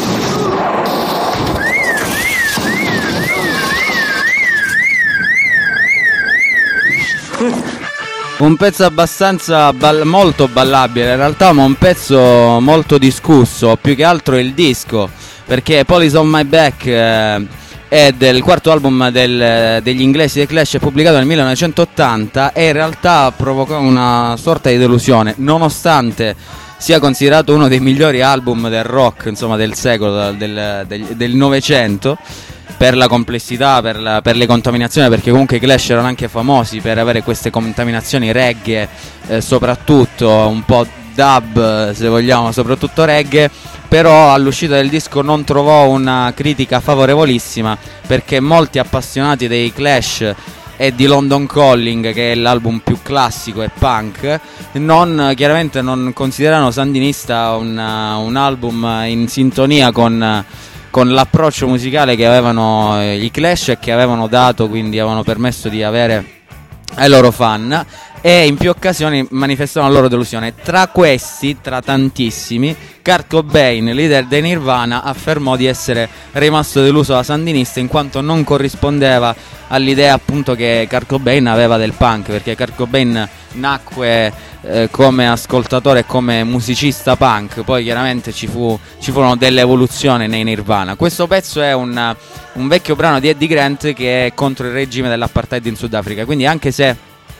Un pezzo abbastanza ball- molto ballabile in realtà, ma un pezzo molto discusso, più che altro il disco, perché Police on My Back eh, è del quarto album del, degli inglesi The Clash, pubblicato nel millenovecentottanta, e in realtà provocò una sorta di delusione, nonostante sia considerato uno dei migliori album del rock, insomma, del secolo, del, del, del Novecento, per la complessità, per, la, per le contaminazioni, perché comunque i Clash erano anche famosi per avere queste contaminazioni reggae, eh, soprattutto un po' dub, se vogliamo, soprattutto reggae. Però all'uscita del disco non trovò una critica favorevolissima, perché molti appassionati dei Clash e di London Calling, che è l'album più classico e punk, non, chiaramente non considerano Sandinista un, un album in sintonia con con l'approccio musicale che avevano eh, i Clash e che avevano dato, quindi avevano permesso di avere ai loro fan, e in più occasioni manifestavano la loro delusione. Tra questi, tra tantissimi, Kurt Cobain, leader dei Nirvana, affermò di essere rimasto deluso da Sandinista in quanto non corrispondeva all'idea appunto che Kurt Cobain aveva del punk, perché Kurt Cobain nacque eh, come ascoltatore e come musicista punk, poi chiaramente ci, fu, ci furono delle evoluzioni nei Nirvana. Questo pezzo è un, un vecchio brano di Eddie Grant che è contro il regime dell'apartheid in Sudafrica, quindi anche se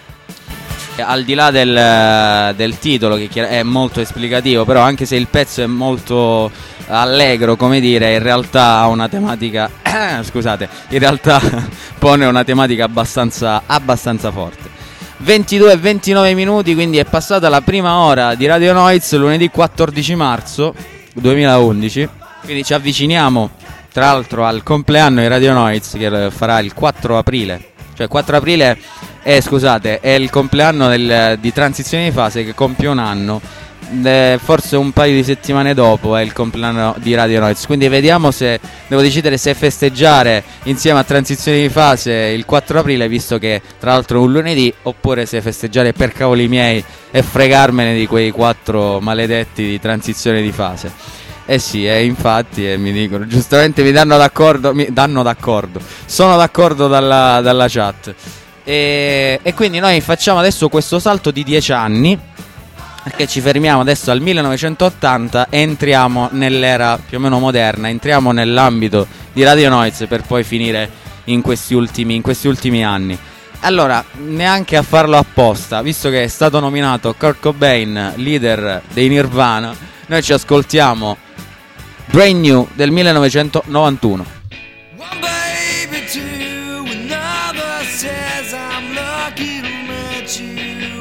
al di là del, del titolo, che è molto esplicativo, però anche se il pezzo è molto allegro, come dire, in realtà ha una tematica scusate, in realtà pone una tematica abbastanza, abbastanza forte. ventidue e ventinove minuti, quindi è passata la prima ora di Radio Noise, lunedì quattordici marzo duemilaundici, quindi ci avviciniamo tra l'altro al compleanno di Radio Noise, che farà il quattro aprile, cioè quattro aprile è, scusate, è il compleanno del, di Transizione di Fase, che compie un anno. Eh, forse un paio di settimane dopo è il compleanno di Radio Noise, quindi vediamo se devo decidere se festeggiare insieme a Transizione di Fase il quattro aprile, visto che tra l'altro è un lunedì, oppure se festeggiare per cavoli miei e fregarmene di quei quattro maledetti di Transizione di Fase. Eh sì, e eh, infatti eh, mi dicono, giustamente mi danno d'accordo, mi danno d'accordo, sono d'accordo dalla, dalla chat. E, e quindi noi facciamo adesso questo salto di dieci anni, perché ci fermiamo adesso al millenovecentottanta e entriamo nell'era più o meno moderna, entriamo nell'ambito di Radio Noise per poi finire in questi ultimi, in questi ultimi anni. Allora, neanche a farlo apposta, visto che è stato nominato Kurt Cobain, leader dei Nirvana, noi ci ascoltiamo Brand New del millenovecentonovantuno. One baby, two, another says I'm lucky to meet you.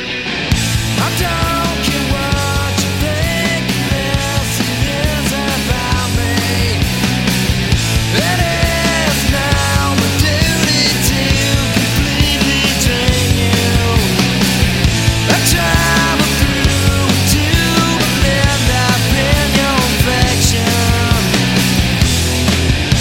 I don't care what you think, this is about me. It is now my duty to completely drain you. I travel through to end up in your affection.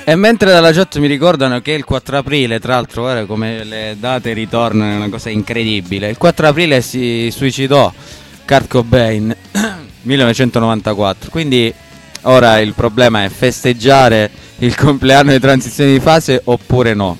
E mentre dalla chat mi ricordano che il quattro aprile, tra l'altro, guarda come le date ritornano, è una cosa incredibile. Il quattro aprile si suicidò Kurt Cobain, millenovecentonovantaquattro. Quindi ora il problema è festeggiare il compleanno di transizione di fase oppure no.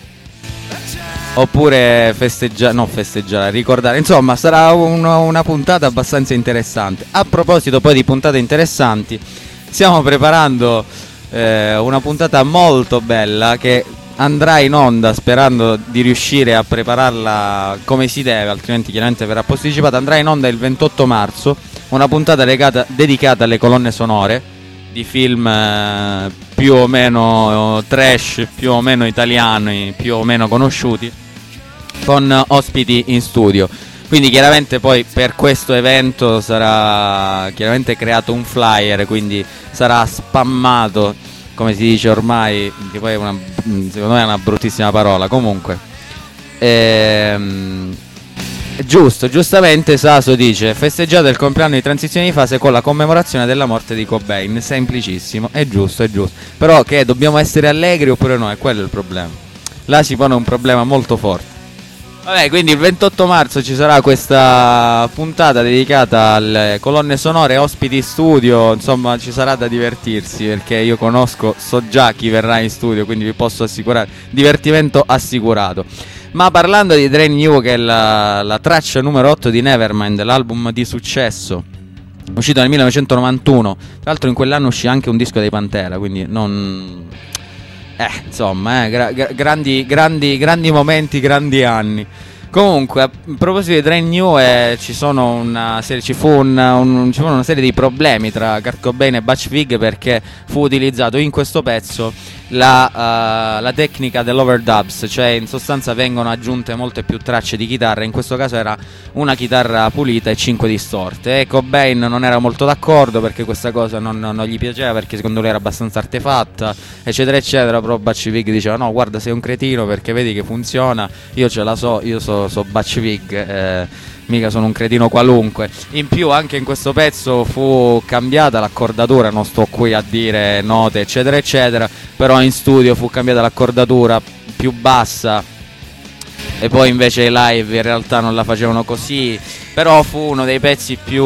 Oppure festeggiare, no festeggiare, ricordare. Insomma, sarà uno, una puntata abbastanza interessante. A proposito poi di puntate interessanti, stiamo preparando eh, una puntata molto bella che andrà in onda, sperando di riuscire a prepararla come si deve, altrimenti chiaramente verrà posticipata. Andrà in onda il ventotto marzo, una puntata legata, dedicata alle colonne sonore di film eh, più o meno trash, più o meno italiani, più o meno conosciuti, con ospiti in studio. Quindi chiaramente poi per questo evento sarà chiaramente creato un flyer, quindi sarà spammato, come si dice ormai, che poi è una, secondo me è una bruttissima parola. Comunque ehm, giusto, giustamente Saso dice: festeggiate il compleanno di transizione di fase con la commemorazione della morte di Cobain. Semplicissimo, è giusto, è giusto. Però che dobbiamo essere allegri oppure no? È quello il problema. Là si pone un problema molto forte. Vabbè, quindi il ventotto marzo ci sarà questa puntata dedicata alle colonne sonore, ospiti studio, insomma ci sarà da divertirsi, perché io conosco, so già chi verrà in studio, quindi vi posso assicurare, divertimento assicurato. Ma parlando di Drain You, che è la, la traccia numero otto di Nevermind, l'album di successo uscito nel millenovecentonovantuno, tra l'altro in quell'anno uscì anche un disco dei Pantera, quindi non... Eh, insomma, eh, gra- gra- grandi, grandi, grandi momenti, grandi anni. Comunque, a proposito di Drain You, eh, ci sono una serie, ci fu un, un, ci fu una serie di problemi tra Kurt Cobain e Butch Vig, perché fu utilizzato in questo pezzo la, uh, la tecnica dell'overdubs, cioè in sostanza vengono aggiunte molte più tracce di chitarra. In questo caso era una chitarra pulita e cinque distorte, e Cobain non era molto d'accordo perché questa cosa non, non gli piaceva, perché secondo lui era abbastanza artefatta, eccetera eccetera. Però Butch Vig diceva: no, guarda, sei un cretino, perché vedi che funziona, io ce la so, io so, so Butch Vig, eh, mica sono un cretino qualunque. In più anche in questo pezzo fu cambiata l'accordatura, non sto qui a dire note eccetera eccetera, però in studio fu cambiata l'accordatura più bassa, e poi invece i live in realtà non la facevano così. Però fu uno dei pezzi più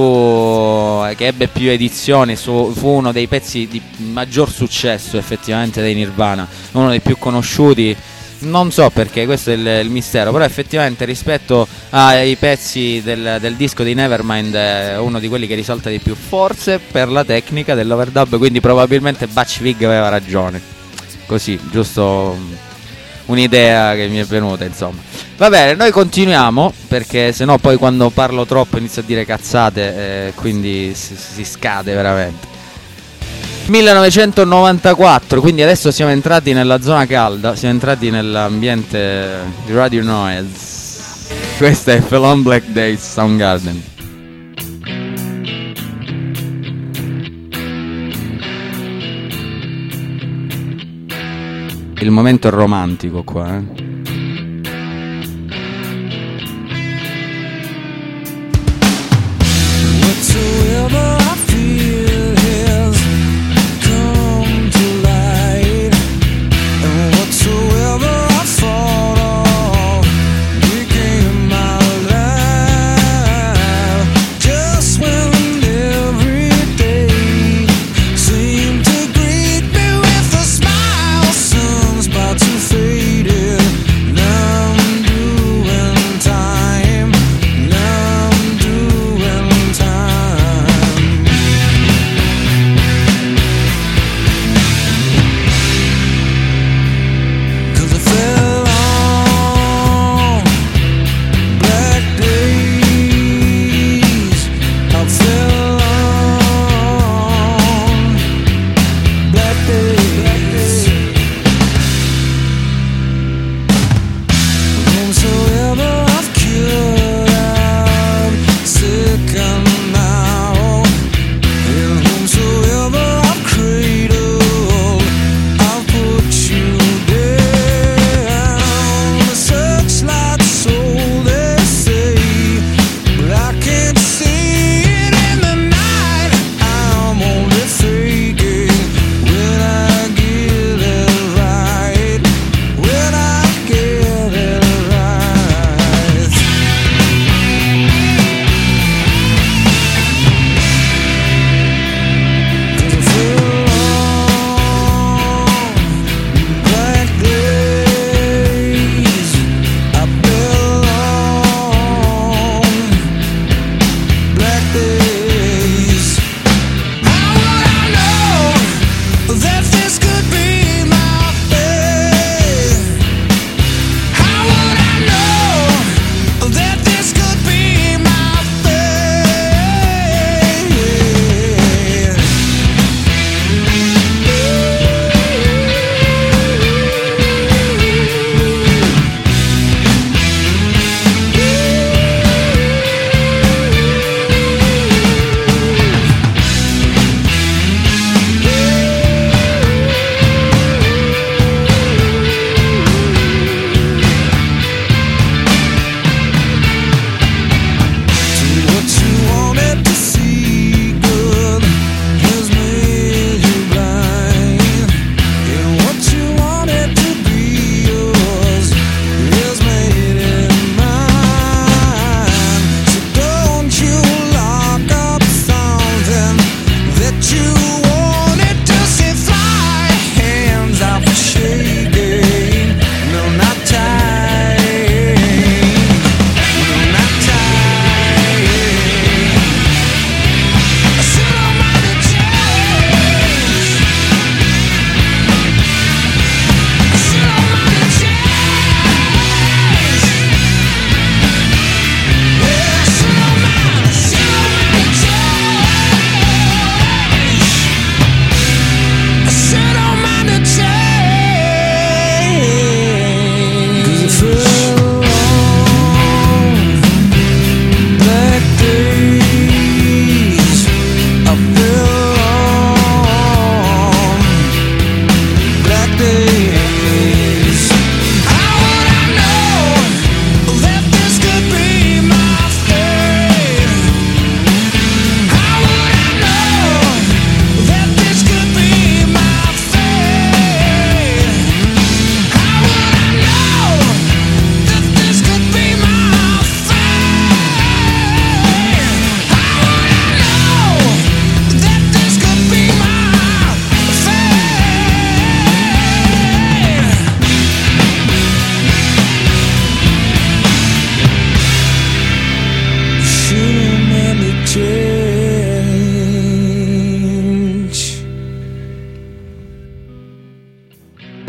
che ebbe più edizioni, su, fu uno dei pezzi di maggior successo effettivamente dei Nirvana, uno dei più conosciuti. Non so perché, questo è il, il mistero, però effettivamente rispetto ai pezzi del, del disco di Nevermind è uno di quelli che risalta di più, forse per la tecnica dell'overdub, quindi probabilmente Butch Vig aveva ragione. Così, giusto un'idea che mi è venuta, insomma. Va bene, noi continuiamo, perché sennò poi quando parlo troppo inizio a dire cazzate, eh, quindi si, si scade veramente. millenovecentonovantaquattro, quindi adesso siamo entrati nella zona calda, siamo entrati nell'ambiente di Radio Noise. Questa è Felon Black Days, Soundgarden. Il momento è romantico qua, eh. Whatsoever I feel has come to light, and whatsoever I thought of became my life. Just when every day seemed to greet me with a smile, sun's about to fade in.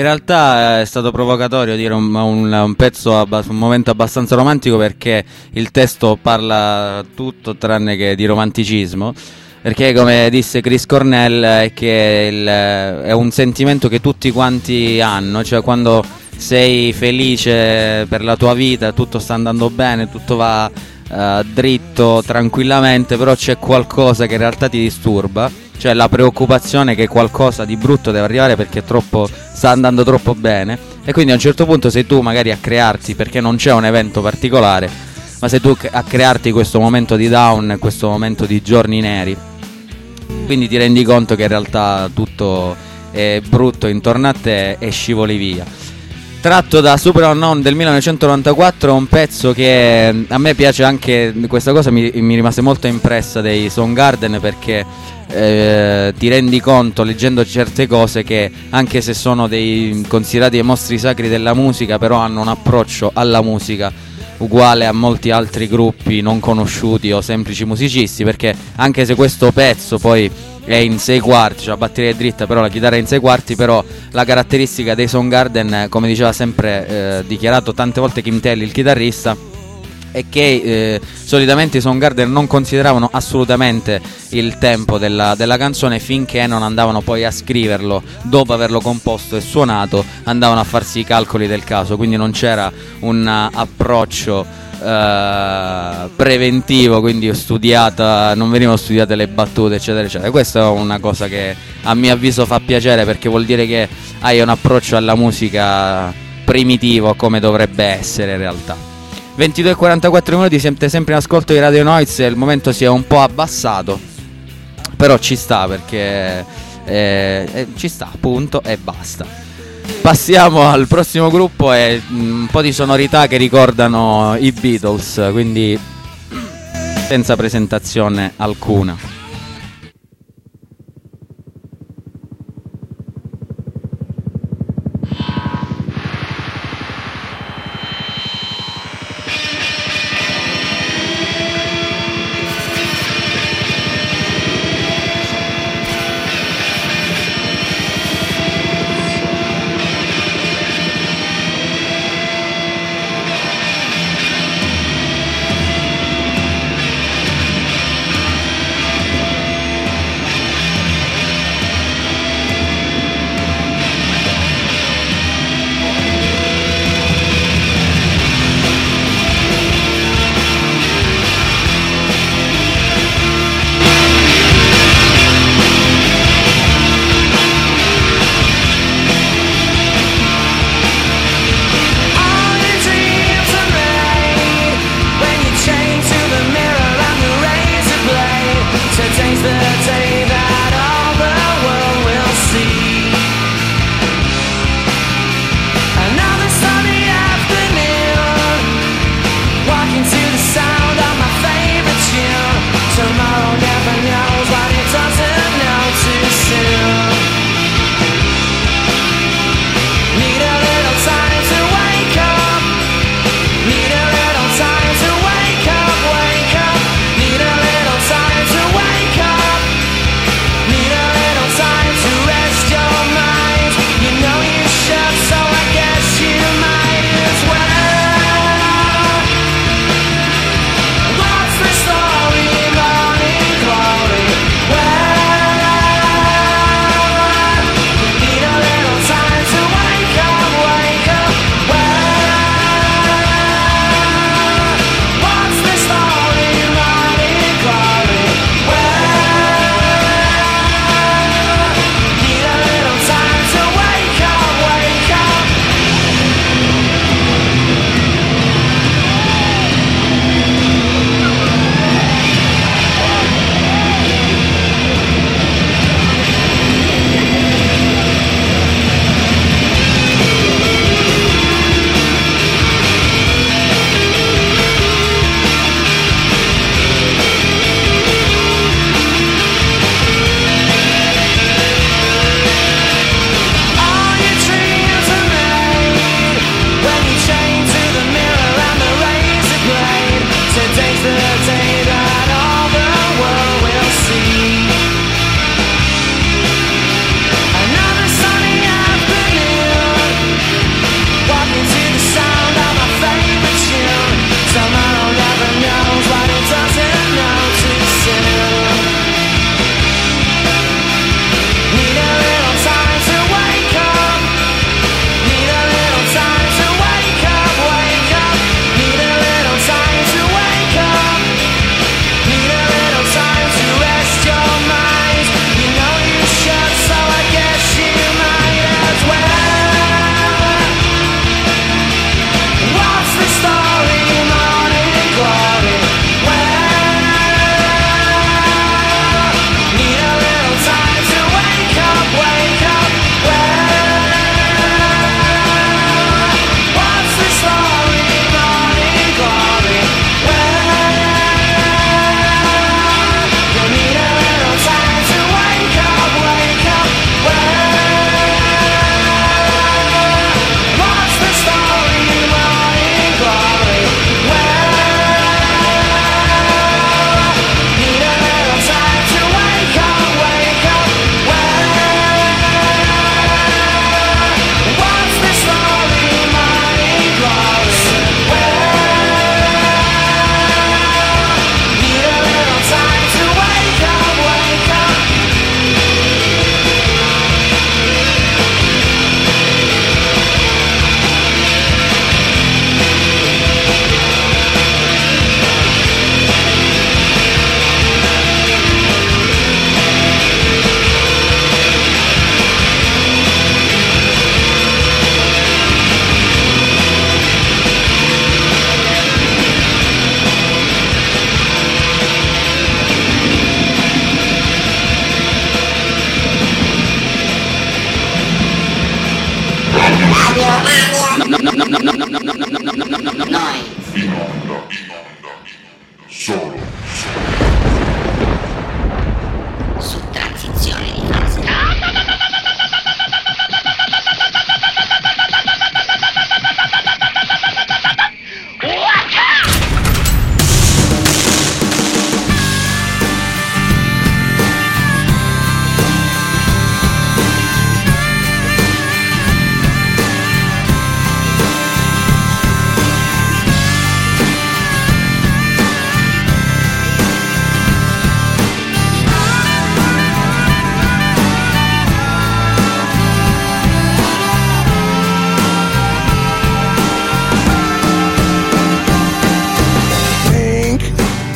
realtà è stato provocatorio dire un, un, un pezzo, abba- un momento abbastanza romantico, perché il testo parla tutto tranne che di romanticismo, perché come disse Chris Cornell è che il, è un sentimento che tutti quanti hanno, cioè quando sei felice per la tua vita, tutto sta andando bene, tutto va uh, dritto, tranquillamente, però c'è qualcosa che in realtà ti disturba, cioè la preoccupazione che qualcosa di brutto deve arrivare perché troppo, sta andando troppo bene, e quindi a un certo punto sei tu magari a crearti, perché non c'è un evento particolare, ma sei tu a crearti questo momento di down, questo momento di giorni neri, quindi ti rendi conto che in realtà tutto è brutto intorno a te e scivoli via. Tratto da Super Unknown del millenovecentonovantaquattro, un pezzo che a me piace, anche questa cosa mi, mi rimase molto impressa dei Soundgarden, perché eh, ti rendi conto leggendo certe cose che anche se sono dei considerati dei mostri sacri della musica, però hanno un approccio alla musica uguale a molti altri gruppi non conosciuti o semplici musicisti, perché anche se questo pezzo poi è in sei quarti, cioè la batteria è dritta, però la chitarra è in sei quarti, però la caratteristica dei Soundgarden, come diceva sempre, eh, dichiarato tante volte Kim Telly, il chitarrista, è che eh, solitamente i Soundgarden non consideravano assolutamente il tempo della, della canzone finché non andavano poi a scriverlo, dopo averlo composto e suonato, andavano a farsi i calcoli del caso, quindi non c'era un approccio Uh, preventivo, quindi studiata, non venivano studiate le battute eccetera eccetera. Questa è una cosa che a mio avviso fa piacere, perché vuol dire che hai un approccio alla musica primitivo, come dovrebbe essere in realtà. ventidue e quarantaquattro minuti, siete sempre in ascolto di Radio Noise, il momento si è un po' abbassato, però ci sta, perché eh, eh, ci sta, punto e basta. Passiamo al prossimo gruppo e un po' di sonorità che ricordano i Beatles, quindi senza presentazione alcuna.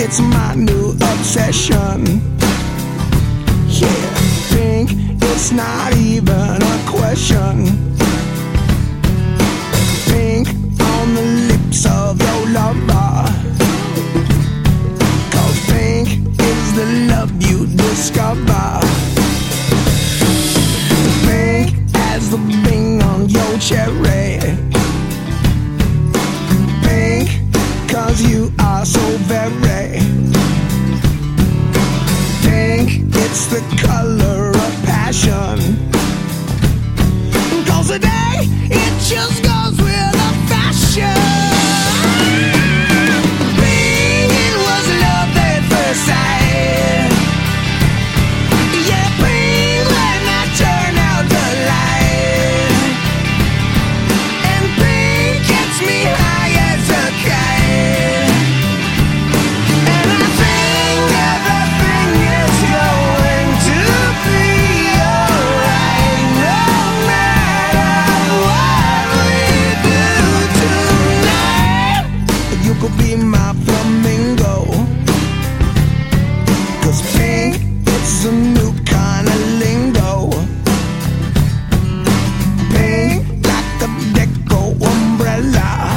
it's my new obsession. Yeah, pink, it's not even a question. Pink on the lips of your lover, 'cause pink is the love you discover. Pink as the bing on your cherry. Pink, 'cause you are so very pink. It's the color of passion. 'Cause today it just goes with the fashion. Pink, it was love at first sight. Yeah, pink when I turn out the light. And pink gets me high as a kite. And I think everything is going to be alright, no matter what we do tonight. You could be my flamingo, 'cause pink, it's a new kind of lingo. Pink like a deco umbrella.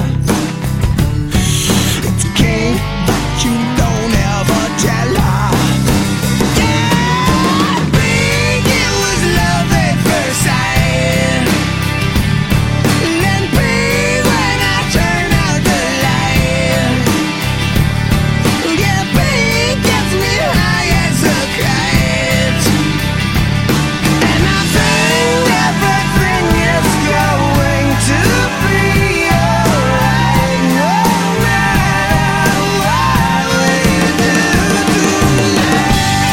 It's king, but you don't ever tell her. Yeah, pink, it was love at first sight. And pink when I turn out the light. Yeah, pink gets me high as a kite. And I think everything is going to be alright, no matter what we do tonight.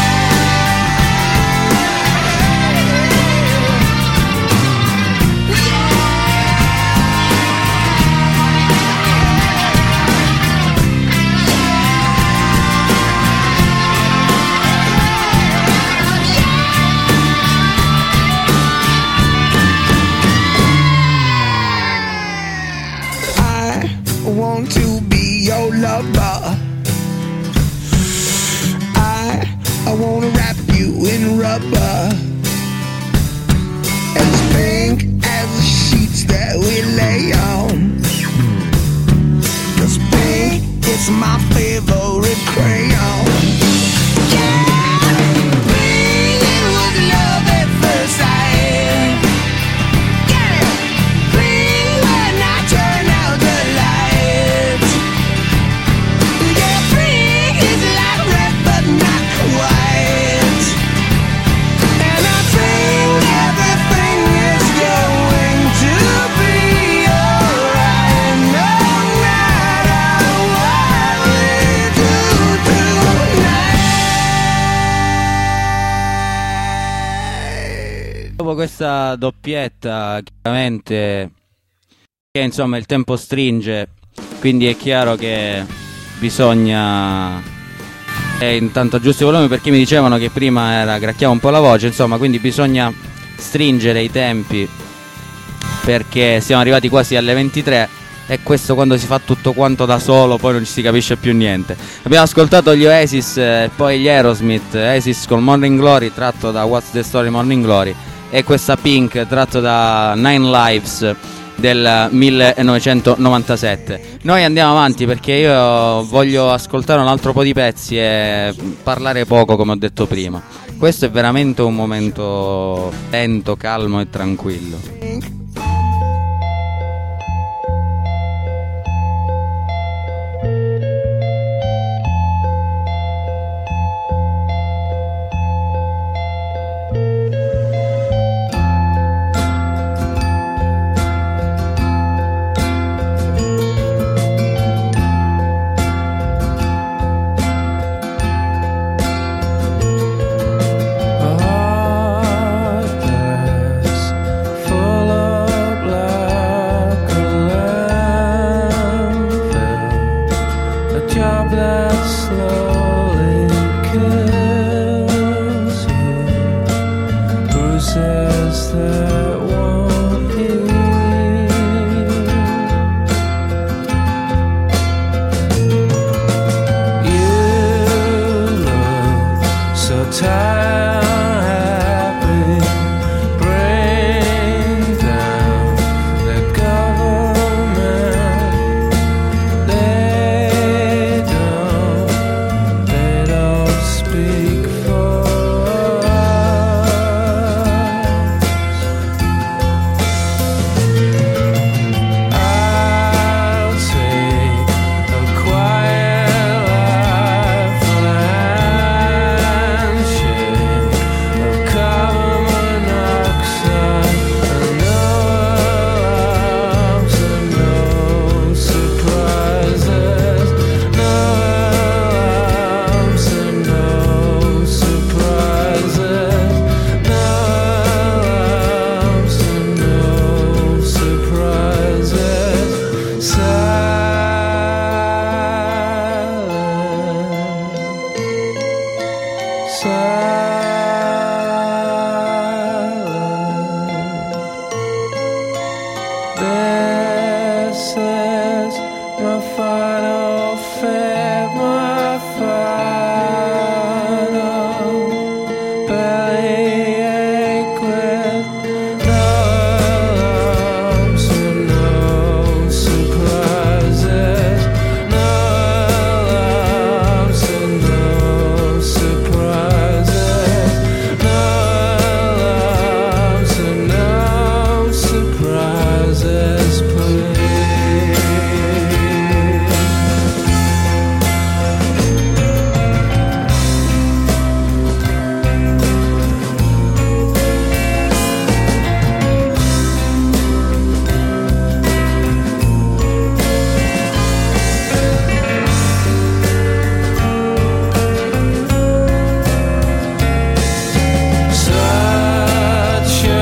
I want to be your lover. I I want to wrap you in rubber, as pink as the sheets that we lay on. 'Cause pink is my favorite crayon. Yeah, pink, it was love at first sight. Yeah, pink when I turn out the lights. Yeah, pink is like red but not quite. And I think everything is going to be alright, no matter what we do tonight. Dopo questa doppietta, chiaramente, che insomma il tempo stringe, quindi è chiaro che bisogna eh, intanto aggiusto i volumi, perché mi dicevano che prima era gracchiava un po' la voce, insomma, quindi bisogna stringere i tempi, perché siamo arrivati quasi alle ventitré e questo quando si fa tutto quanto da solo poi non ci si capisce più niente. Abbiamo ascoltato gli Oasis e poi gli Aerosmith, Oasis con Morning Glory tratto da What's the Story Morning Glory, e questa Pink tratto da Nine Lives del millenovecentonovantasette. Noi andiamo avanti perché io voglio ascoltare un altro po' di pezzi e parlare poco, come ho detto prima. Questo è veramente un momento lento, calmo e tranquillo. For my final fate, my final bellyache with no alarms and no surprises, no alarms and no surprises, no alarms and no surprises, please. Such a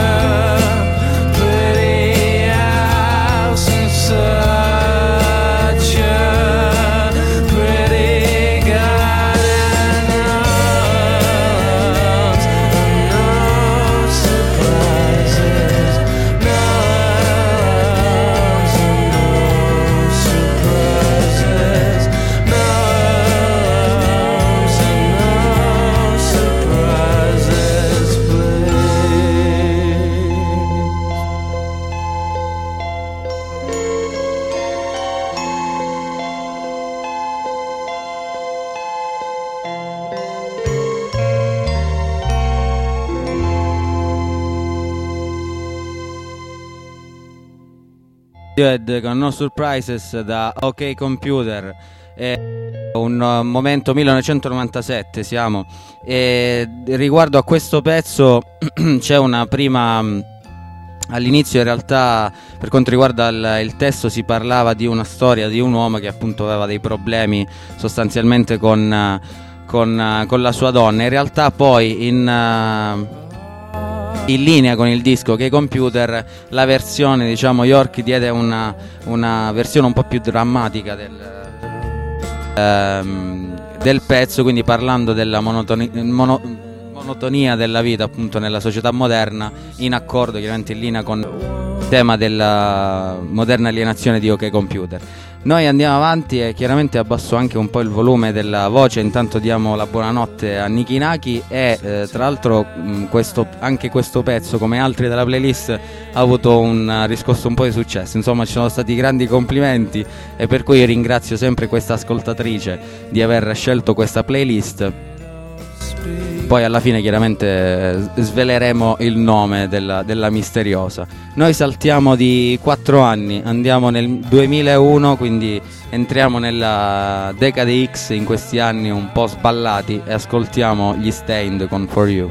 pretty house and such a pretty garden, no surprises, no alarms and no surprises, no alarms and no surprises, please. Radiohead con No Surprises da OK Computer. È un uh, momento millenovecentonovantasette siamo, e riguardo a questo pezzo c'è una prima mh, all'inizio in realtà per quanto riguarda il, il testo si parlava di una storia di un uomo che appunto aveva dei problemi sostanzialmente con, uh, con, uh, con la sua donna. In realtà poi in uh, in linea con il disco che Computer, la versione, diciamo, York diede una, una versione un po' più drammatica del, ehm, del pezzo, quindi parlando della monotoni- mono- monotonia della vita appunto nella società moderna, in accordo chiaramente in linea con il tema della moderna alienazione di OK Computer. Noi andiamo avanti e chiaramente abbasso anche un po' il volume della voce, intanto diamo la buonanotte a Niki Naki e eh, tra l'altro mh, questo, anche questo pezzo come altri della playlist ha avuto un uh, riscosso un po' di successo, insomma ci sono stati grandi complimenti e per cui ringrazio sempre questa ascoltatrice di aver scelto questa playlist. Poi alla fine chiaramente sveleremo il nome della, della misteriosa. Noi saltiamo di quattro anni, andiamo nel duemilauno, quindi entriamo nella decade X in questi anni un po' sballati e ascoltiamo gli Stained con For You.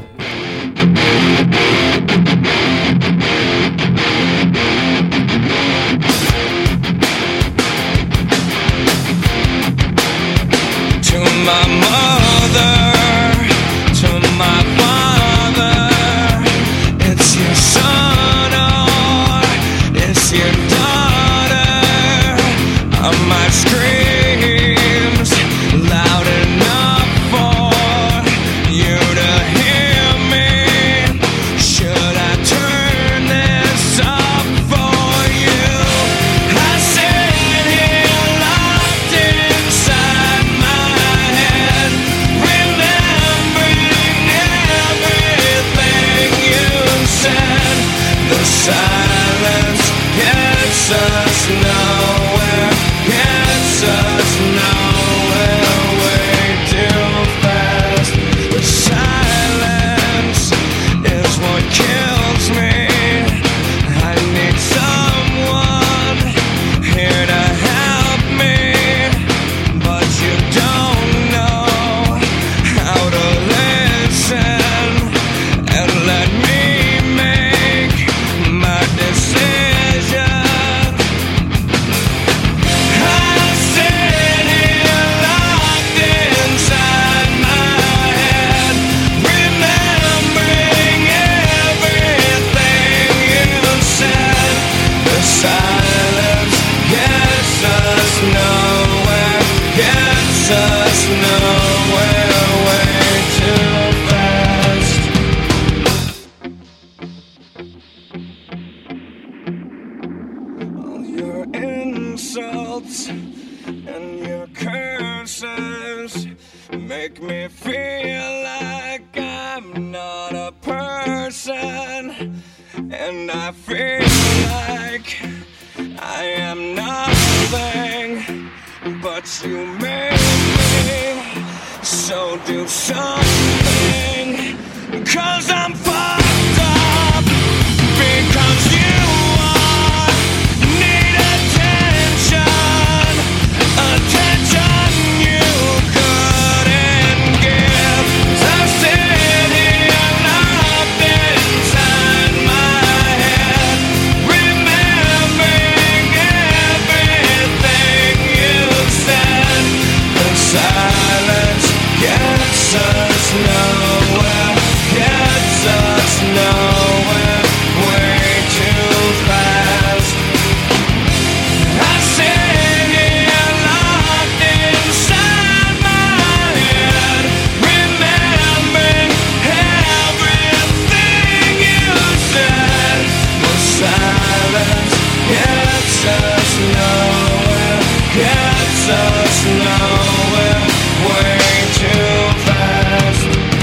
To my mother, to my father, it's your son or it's your daughter. Are my screams loud enough for you to hear me? Should I turn this up for you? I sit here locked inside my head, remembering everything you said. The silence gets us nowhere, gets us nowhere, way too fast. The silence is what kills me. I need someone here to help me, but you don't know how to listen and let me make my decision. I sit here locked inside my head, remembering everything you said. The silence gets us nowhere, gets us nowhere, way too fast. All your insults and your curses make me feel like I'm not a person, and I feel like I am nothing, but you made me, so do something, 'cause I'm fucked up, because you are, need attention, attention you couldn't give, so sit here locked inside my head, remembering everything you said. The silence gets us nowhere, gets us nowhere, way too fast. I sit here locked inside my head, remembering everything you said. The silence gets us nowhere, gets us nowhere, way too fast.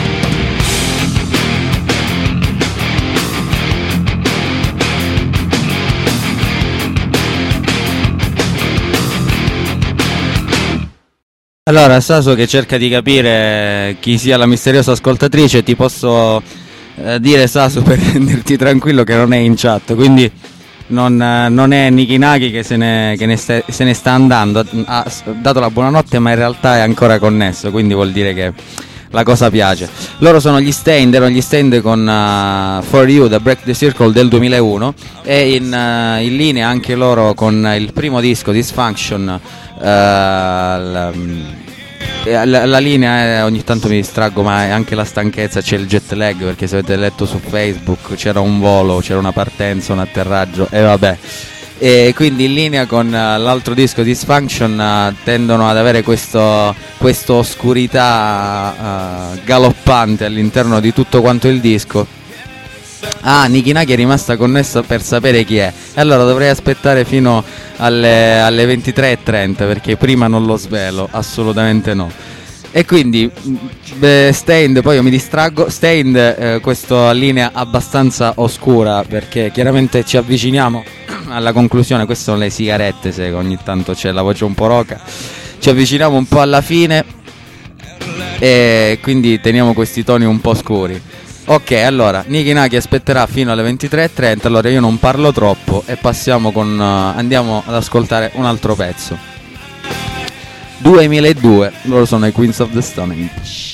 Allora, Saso che cerca di capire chi sia la misteriosa ascoltatrice, ti posso eh, dire, Saso, per renderti tranquillo, che non è in chat, quindi non, eh, non è Niki Naki che se ne, che ne sta, se ne sta andando, ha dato la buonanotte ma in realtà è ancora connesso, quindi vuol dire che la cosa piace. Loro sono gli Stained, erano gli Stained con uh, For You, da Break the Circle del duemilauno, e in, uh, in linea anche loro con il primo disco, Dysfunction. Uh, la, la, la linea è, ogni tanto mi distraggo, ma è anche la stanchezza, c'è il jet lag, perché se avete letto su Facebook c'era un volo, c'era una partenza, un atterraggio e vabbè, e quindi in linea con uh, l'altro disco Dysfunction uh, tendono ad avere questo questa oscurità uh, galoppante all'interno di tutto quanto il disco. Ah, Niki Naki è rimasta connessa per sapere chi è, e allora dovrei aspettare fino alle, alle ventitré e trenta, perché prima non lo svelo, assolutamente no. E quindi beh, Stained, poi io mi distraggo. Stained, eh, questa linea abbastanza oscura, perché chiaramente ci avviciniamo alla conclusione. Queste sono le sigarette, se ogni tanto c'è la voce un po' roca, ci avviciniamo un po' alla fine e quindi teniamo questi toni un po' scuri. Ok, allora Niki Naki aspetterà fino alle ventitré e trenta. Allora io non parlo troppo e passiamo con uh, andiamo ad ascoltare un altro pezzo. duemiladue, loro sono i Queens of the Stone Age.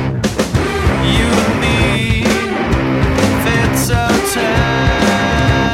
You and me, it's so time.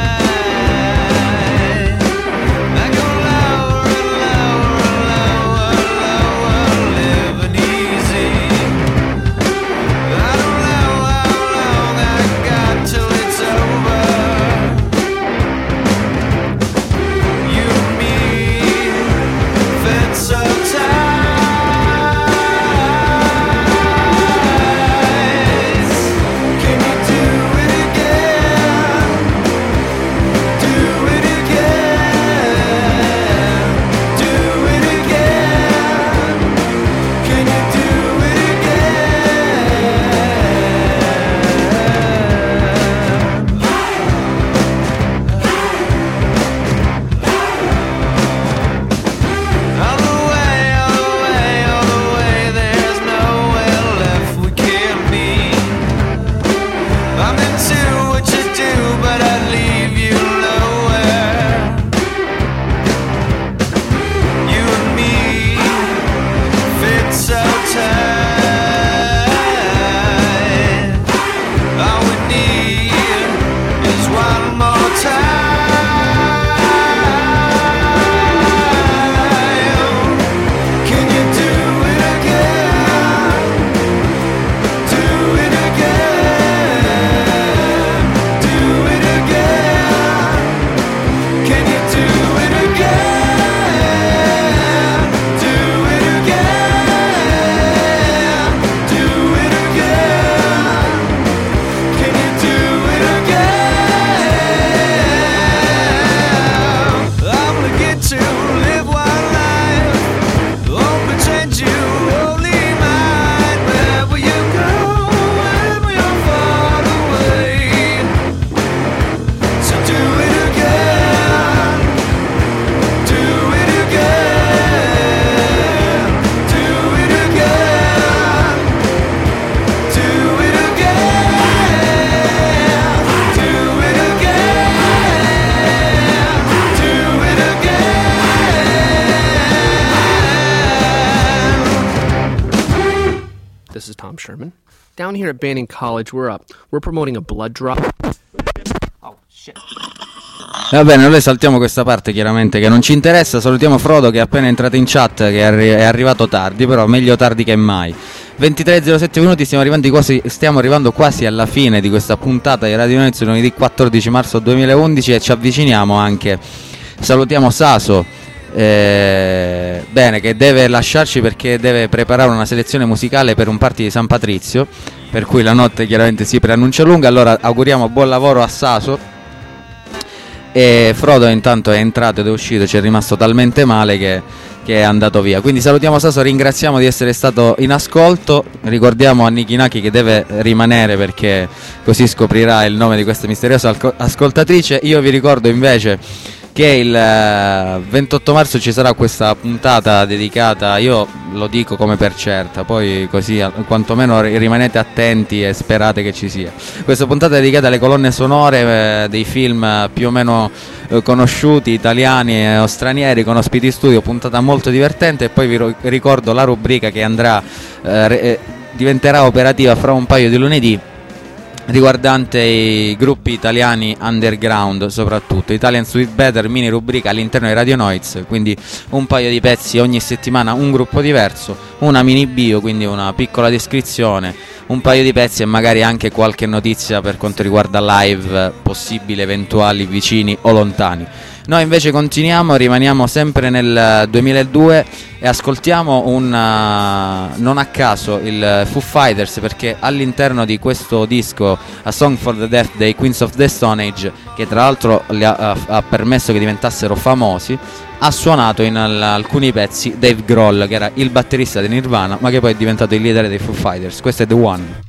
down here at Banning College, we're up. We're promoting a blood drop. Oh shit. Va bene, noi saltiamo questa parte chiaramente che non ci interessa. Salutiamo Frodo che è appena entrato in chat, che è, arri- è arrivato tardi, però meglio tardi che mai. ventitré e zero sette minuti, stiamo arrivando quasi, stiamo arrivando quasi alla fine di questa puntata di Radio Noise lunedì quattordici marzo duemilaundici e ci avviciniamo anche. Salutiamo Saso, eh, bene, che deve lasciarci perché deve preparare una selezione musicale per un party di San Patrizio, per cui la notte chiaramente si preannuncia lunga. Allora auguriamo buon lavoro a Saso. E Frodo intanto è entrato ed è uscito, ci è rimasto talmente male che, che è andato via. Quindi salutiamo Saso, ringraziamo di essere stato in ascolto. Ricordiamo a Niki Naki che deve rimanere perché così scoprirà il nome di questa misteriosa alco- ascoltatrice. Io vi ricordo invece che il ventotto marzo ci sarà questa puntata dedicata, io lo dico come per certa, poi così quantomeno rimanete attenti e sperate che ci sia. Questa puntata è dedicata alle colonne sonore eh, dei film più o meno eh, conosciuti, italiani o stranieri, con ospiti studio, puntata molto divertente. E poi vi ro- ricordo la rubrica che andrà eh, re- diventerà operativa fra un paio di lunedì, riguardante i gruppi italiani underground, soprattutto Italian Sweet Better, mini rubrica all'interno di Radio Noise, quindi un paio di pezzi ogni settimana, un gruppo diverso, una mini bio, quindi una piccola descrizione, un paio di pezzi e magari anche qualche notizia per quanto riguarda live possibili, eventuali, vicini o lontani. Noi invece continuiamo, rimaniamo sempre nel duemiladue e ascoltiamo un, uh, non a caso il Foo Fighters, perché all'interno di questo disco A Song for the Deaf dei Queens of the Stone Age, che tra l'altro li ha, ha permesso che diventassero famosi, ha suonato in al- alcuni pezzi Dave Grohl, che era il batterista di Nirvana ma che poi è diventato il leader dei Foo Fighters. Questo è The One.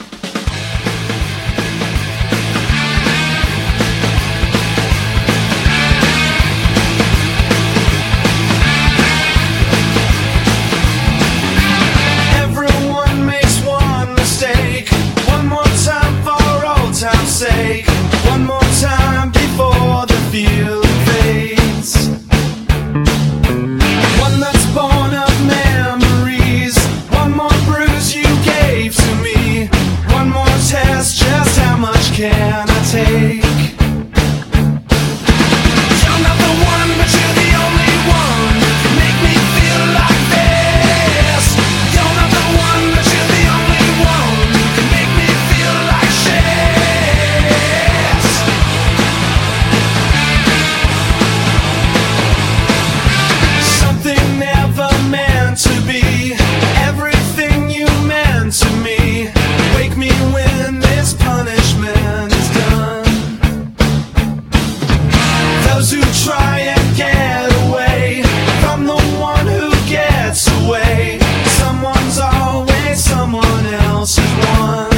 Can I take? You're not the one, but you're the only one who make me feel like this. You're not the one, but you're the only one who make me feel like shit. Something never meant to be, everything you meant to me. Wake me when this punishment who try and get away from the one who gets away. Someone's always someone else's one.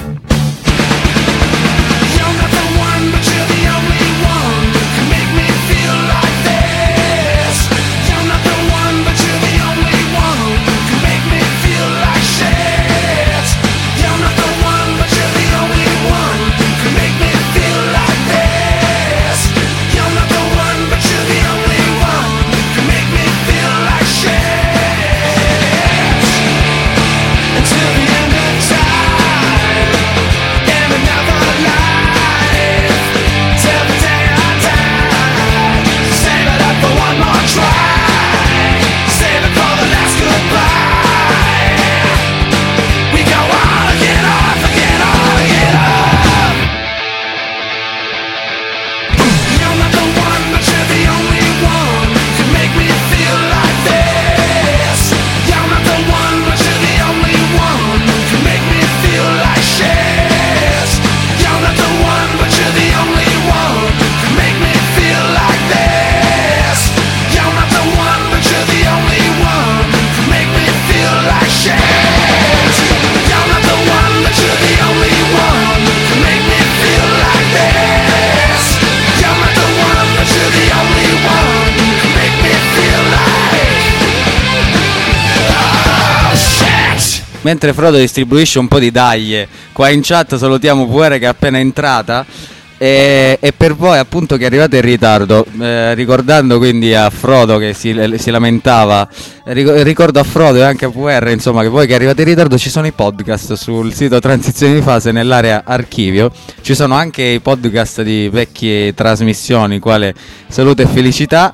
You're not the one, but you're the only one who can make me feel like this. You're not the one, but you're the only one who can make me feel like shit. You're not the one, but you're the only one who can make me feel like this. You're not the one, but you're the only one who can make me feel like shit. Until the end of time, in another life, till the day I die. Save it up for one more try, save it for the last goodbye. We go on again, off again, on again, off. You're not the one, but you're the only one who can make me feel like this. You're not the one, but you're the only one who can make me feel like shit. You're not the one, but you're the only one who can make me feel like this. You're not the one, but you're the only one who can make me feel like shit. You're not the one, but you're the only one who can make me feel like this. You're not the one, but you're the only one who can make me feel like, oh shit. Mentre Frodo distribuisce un po' di daglie qua in chat, salutiamo Puere che è appena entrata E, e per voi appunto che arrivate in ritardo, eh, ricordando quindi a Frodo che si, si lamentava, ric- ricordo a Frodo e anche a V R, insomma, che voi che arrivate in ritardo, ci sono i podcast sul sito Transizione di Fase nell'area archivio, ci sono anche i podcast di vecchie trasmissioni, quale Salute e Felicità,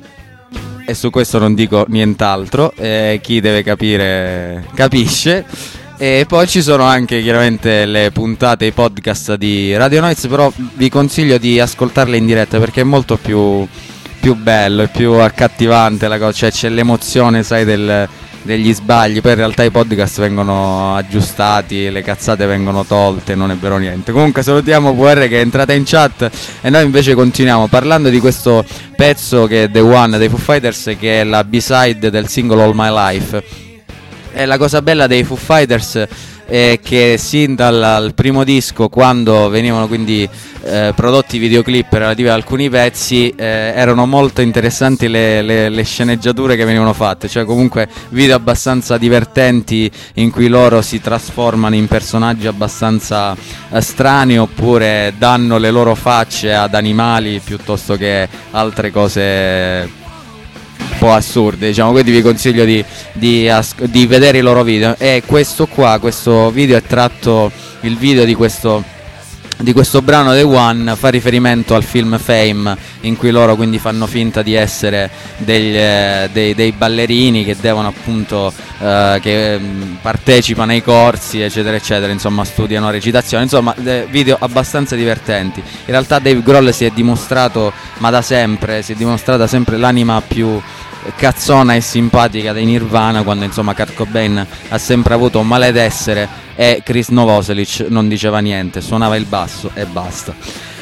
e su questo non dico nient'altro, eh, chi deve capire capisce. E poi ci sono anche chiaramente le puntate, i podcast di Radio Noise, però vi consiglio di ascoltarle in diretta perché è molto più, più bello, è più accattivante la cosa, cioè c'è l'emozione, sai, del, degli sbagli, poi in realtà i podcast vengono aggiustati, le cazzate vengono tolte, non è vero niente. Comunque salutiamo V R che è entrata in chat e noi invece continuiamo parlando di questo pezzo che è The One dei Foo Fighters, che è la B-side del singolo All My Life. E la cosa bella dei Foo Fighters è che sin dal, dal primo disco, quando venivano quindi eh, prodotti videoclip relativi ad alcuni pezzi, eh, erano molto interessanti le, le, le sceneggiature che venivano fatte, cioè comunque video abbastanza divertenti in cui loro si trasformano in personaggi abbastanza eh, strani, oppure danno le loro facce ad animali piuttosto che altre cose un po' assurde, diciamo. Quindi vi consiglio di, di, as- di vedere i loro video. E questo qua, questo video è tratto, il video di questo di questo brano The One fa riferimento al film Fame, in cui loro quindi fanno finta di essere degli, eh, dei, dei ballerini che devono appunto eh, che mh, partecipano ai corsi eccetera eccetera, insomma studiano recitazione, insomma video abbastanza divertenti. In realtà Dave Grohl si è dimostrato, ma da sempre, si è dimostrata sempre l'anima più cazzona e simpatica dei Nirvana, quando insomma Kurt Cobain ha sempre avuto un maledessere e Chris Novoselic non diceva niente, suonava il basso e basta.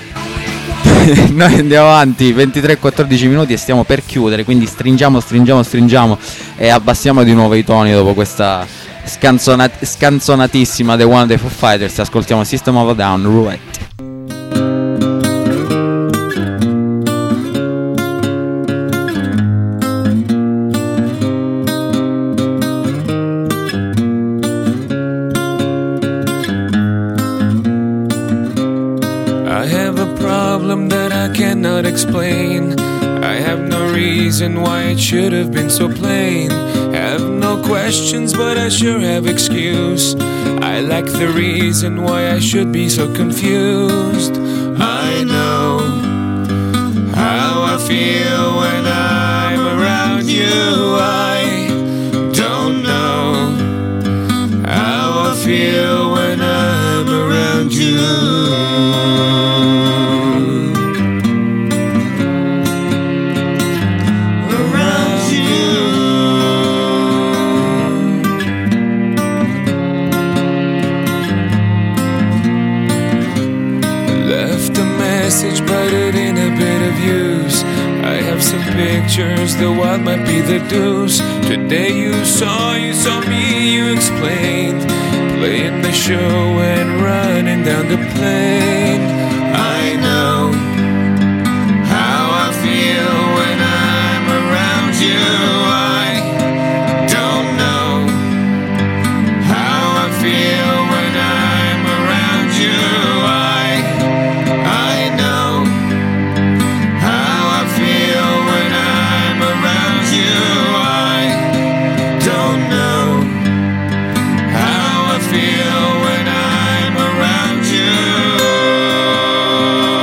Noi andiamo avanti, ventitré e quattordici minuti e stiamo per chiudere, quindi stringiamo, stringiamo, stringiamo e abbassiamo di nuovo i toni dopo questa scanzonat- scanzonatissima The One dei Foo Fighters. Ascoltiamo System of a Down, Roulette. Cannot explain. I have no reason why it should have been so plain. Have no questions, but I sure have excuse. I lack the reason why I should be so confused. I know how I feel when I'm around you. I don't know how I feel when I'm around you. But it ain't a bit of use. I have some pictures, the what might be the deuce. Today you saw, you saw me, you explained. Playing the show and running down the plane. I know how I feel when I'm around you. I don't know how I feel when I'm around you. I I know how I feel when I'm around you. I don't know how I feel when I'm around you.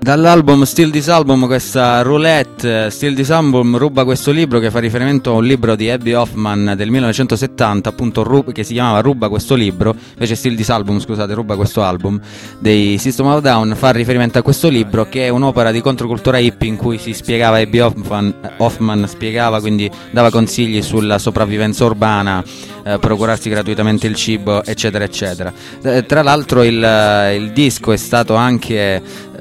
Dall'album Steal This Album, questa roulette, Steal This Album ruba questo libro, che fa riferimento a un libro di Abbie Hoffman del millenovecentosettanta, appunto, rub- che si chiamava Ruba questo libro. Invece Steal This Album, scusate, ruba questo album dei System of a Down, fa riferimento a questo libro, che è un'opera di controcultura hippie in cui si spiegava, Abbie Hoffman, Hoffman spiegava, quindi dava consigli sulla sopravvivenza urbana, eh, procurarsi gratuitamente il cibo, eccetera eccetera. Eh, tra l'altro il, il disco è stato anche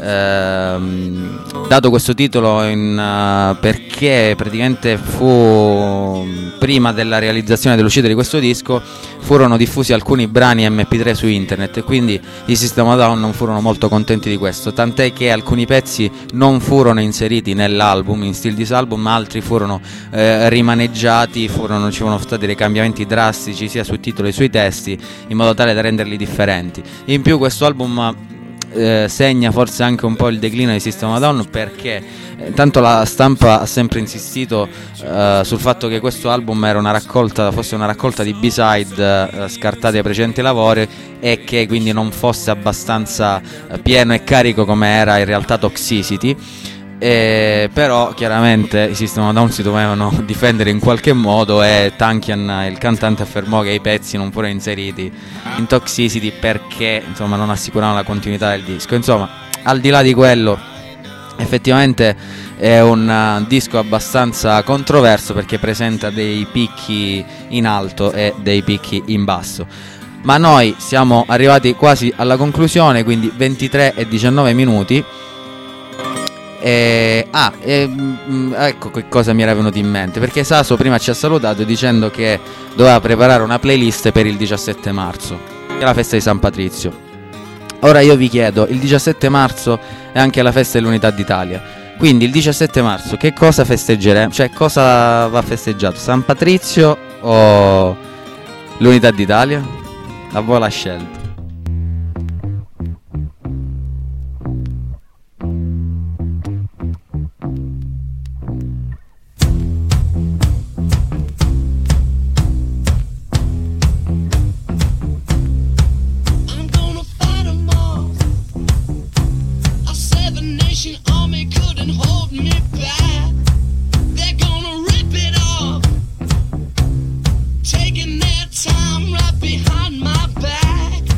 ehm, dato questo titolo in, uh, perché praticamente fu prima della realizzazione dell'uscita di questo disco furono diffusi alcuni brani emme pi tre su internet, e quindi i System of a Down non furono molto contenti di questo, tant'è che alcuni pezzi non furono inseriti nell'album, in Steal This Album, ma altri furono eh, rimaneggiati, furono, ci furono stati dei cambiamenti drastici sia sui titoli che sui testi, in modo tale da renderli differenti. In più questo album eh, segna forse anche un po' il declino di System of a Down, perché eh, tanto la stampa ha sempre insistito eh, sul fatto che questo album era una raccolta, fosse una raccolta di B-side eh, scartate ai precedenti lavori, e che quindi non fosse abbastanza eh, pieno e carico come era in realtà Toxicity. Eh, però chiaramente i System of a Down si dovevano difendere in qualche modo, e Tankian, il cantante, affermò che i pezzi non furono inseriti in Toxicity perché insomma non assicuravano la continuità del disco. Insomma, al di là di quello, effettivamente è un uh, disco abbastanza controverso, perché presenta dei picchi in alto e dei picchi in basso. Ma noi siamo arrivati quasi alla conclusione, quindi ventitré e diciannove minuti. E, ah, e, mh, ecco che cosa mi era venuto in mente, perché Saso prima ci ha salutato dicendo che doveva preparare una playlist per il diciassette marzo, che è la festa di San Patrizio. Ora io vi chiedo, il diciassette marzo è anche la festa dell'Unità d'Italia, quindi il diciassette marzo che cosa festeggeremo? Cioè, cosa va festeggiato? San Patrizio o l'Unità d'Italia? A voi la scelta. Taking their time right behind my back.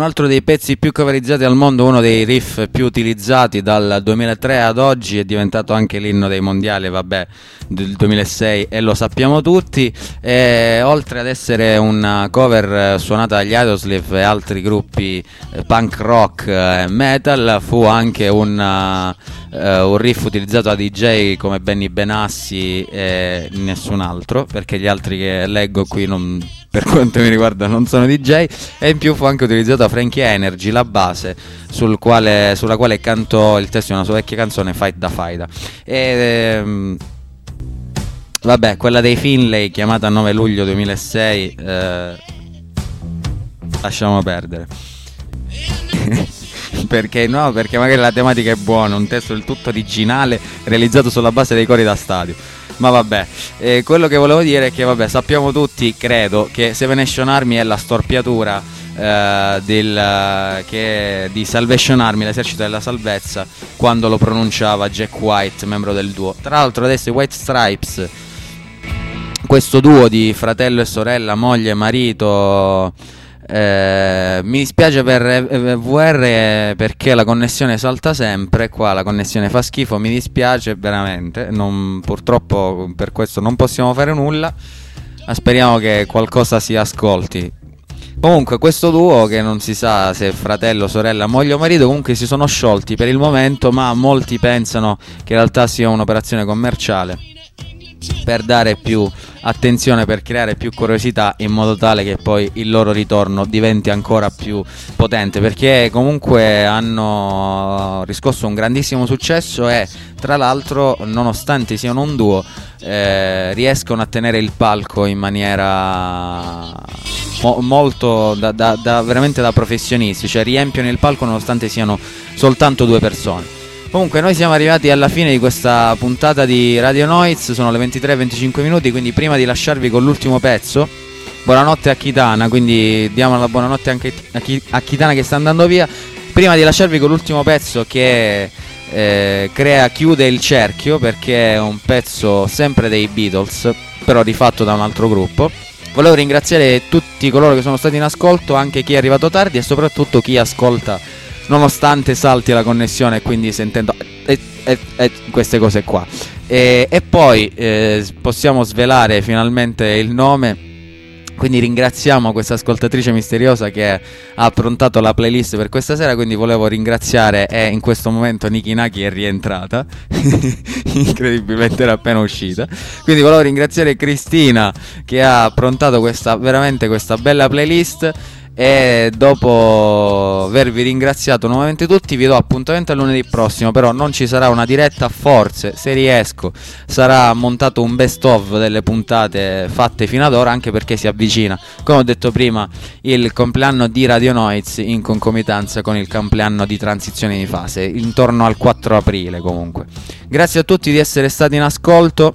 un altro dei pezzi più coverizzati al mondo, uno dei riff più utilizzati dal duemilatré ad oggi, è diventato anche l'inno dei mondiali, vabbè, del duemilasei, e lo sappiamo tutti. E, oltre ad essere una cover suonata dagli Audioslave e altri gruppi eh, punk rock e metal, fu anche un, uh, uh, un riff utilizzato da D J come Benny Benassi e nessun altro, perché gli altri che leggo qui non, per quanto mi riguarda, non sono D J. E in più fu anche utilizzato da Frankie Energy, la base sul quale, sulla quale cantò il testo di una sua vecchia canzone, Fight da Faida. E ehm, vabbè, quella dei Finlay, chiamata nove luglio duemilasei, eh, lasciamo perdere. Perché no? Perché magari la tematica è buona, un testo del tutto originale realizzato sulla base dei cori da stadio. Ma vabbè, eh, quello che volevo dire è che vabbè, sappiamo tutti, credo, che Seven Nation Army è la storpiatura eh, del, che, di Salvation Army, l'esercito della salvezza, quando lo pronunciava Jack White, membro del duo. Tra l'altro adesso i White Stripes, questo duo di fratello e sorella, moglie e marito, eh, mi dispiace per V R perché la connessione salta sempre, qua la connessione fa schifo, mi dispiace veramente, non, purtroppo per questo non possiamo fare nulla, ma speriamo che qualcosa si ascolti. Comunque questo duo, che non si sa se è fratello, sorella, moglie o marito, comunque si sono sciolti per il momento, ma molti pensano che in realtà sia un'operazione commerciale per dare più attenzione, per creare più curiosità, in modo tale che poi il loro ritorno diventi ancora più potente, perché comunque hanno riscosso un grandissimo successo e tra l'altro, nonostante siano un duo, eh, riescono a tenere il palco in maniera mo- molto da, da, da veramente da professionisti, cioè riempiono il palco nonostante siano soltanto due persone. Comunque noi siamo arrivati alla fine di questa puntata di Radio Noiz, sono le ventitré e venticinque minuti, quindi prima di lasciarvi con l'ultimo pezzo, buonanotte a Kitana, quindi diamo la buonanotte anche a, Chi- a Kitana che sta andando via, prima di lasciarvi con l'ultimo pezzo che eh, crea, chiude il cerchio, perché è un pezzo sempre dei Beatles, però rifatto da un altro gruppo. Volevo ringraziare tutti coloro che sono stati in ascolto, anche chi è arrivato tardi e soprattutto chi ascolta nonostante salti la connessione, quindi sentendo e, e, e queste cose qua. E, e poi eh, possiamo svelare finalmente il nome, quindi ringraziamo questa ascoltatrice misteriosa che ha approntato la playlist per questa sera, quindi volevo ringraziare, e in questo momento Niki Naki è rientrata incredibilmente, era appena uscita, quindi volevo ringraziare Cristina che ha approntato questa, veramente questa bella playlist. E dopo avervi ringraziato nuovamente tutti, vi do appuntamento a lunedì prossimo, però non ci sarà una diretta, forse se riesco sarà montato un best of delle puntate fatte fino ad ora, anche perché si avvicina, come ho detto prima, il compleanno di Radio Noiz in concomitanza con il compleanno di Transizione di Fase, intorno al quattro aprile. Comunque grazie a tutti di essere stati in ascolto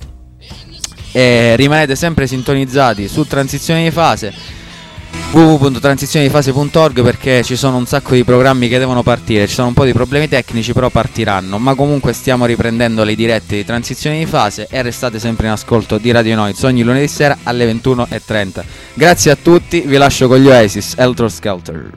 e rimanete sempre sintonizzati su Transizione di Fase, w w w punto transizione di fase punto org, perché ci sono un sacco di programmi che devono partire, ci sono un po' di problemi tecnici, però partiranno, ma comunque stiamo riprendendo le dirette di Transizione di Fase e restate sempre in ascolto di Radio Noiz ogni lunedì sera alle ventuno e trenta. Grazie a tutti, vi lascio con gli Oasis, Helter Skelter.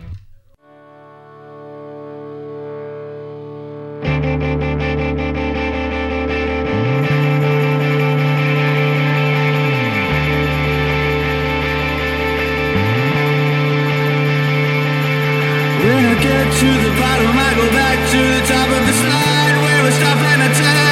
When I get to the bottom, I go back to the top of the slide where I stopped and I turn.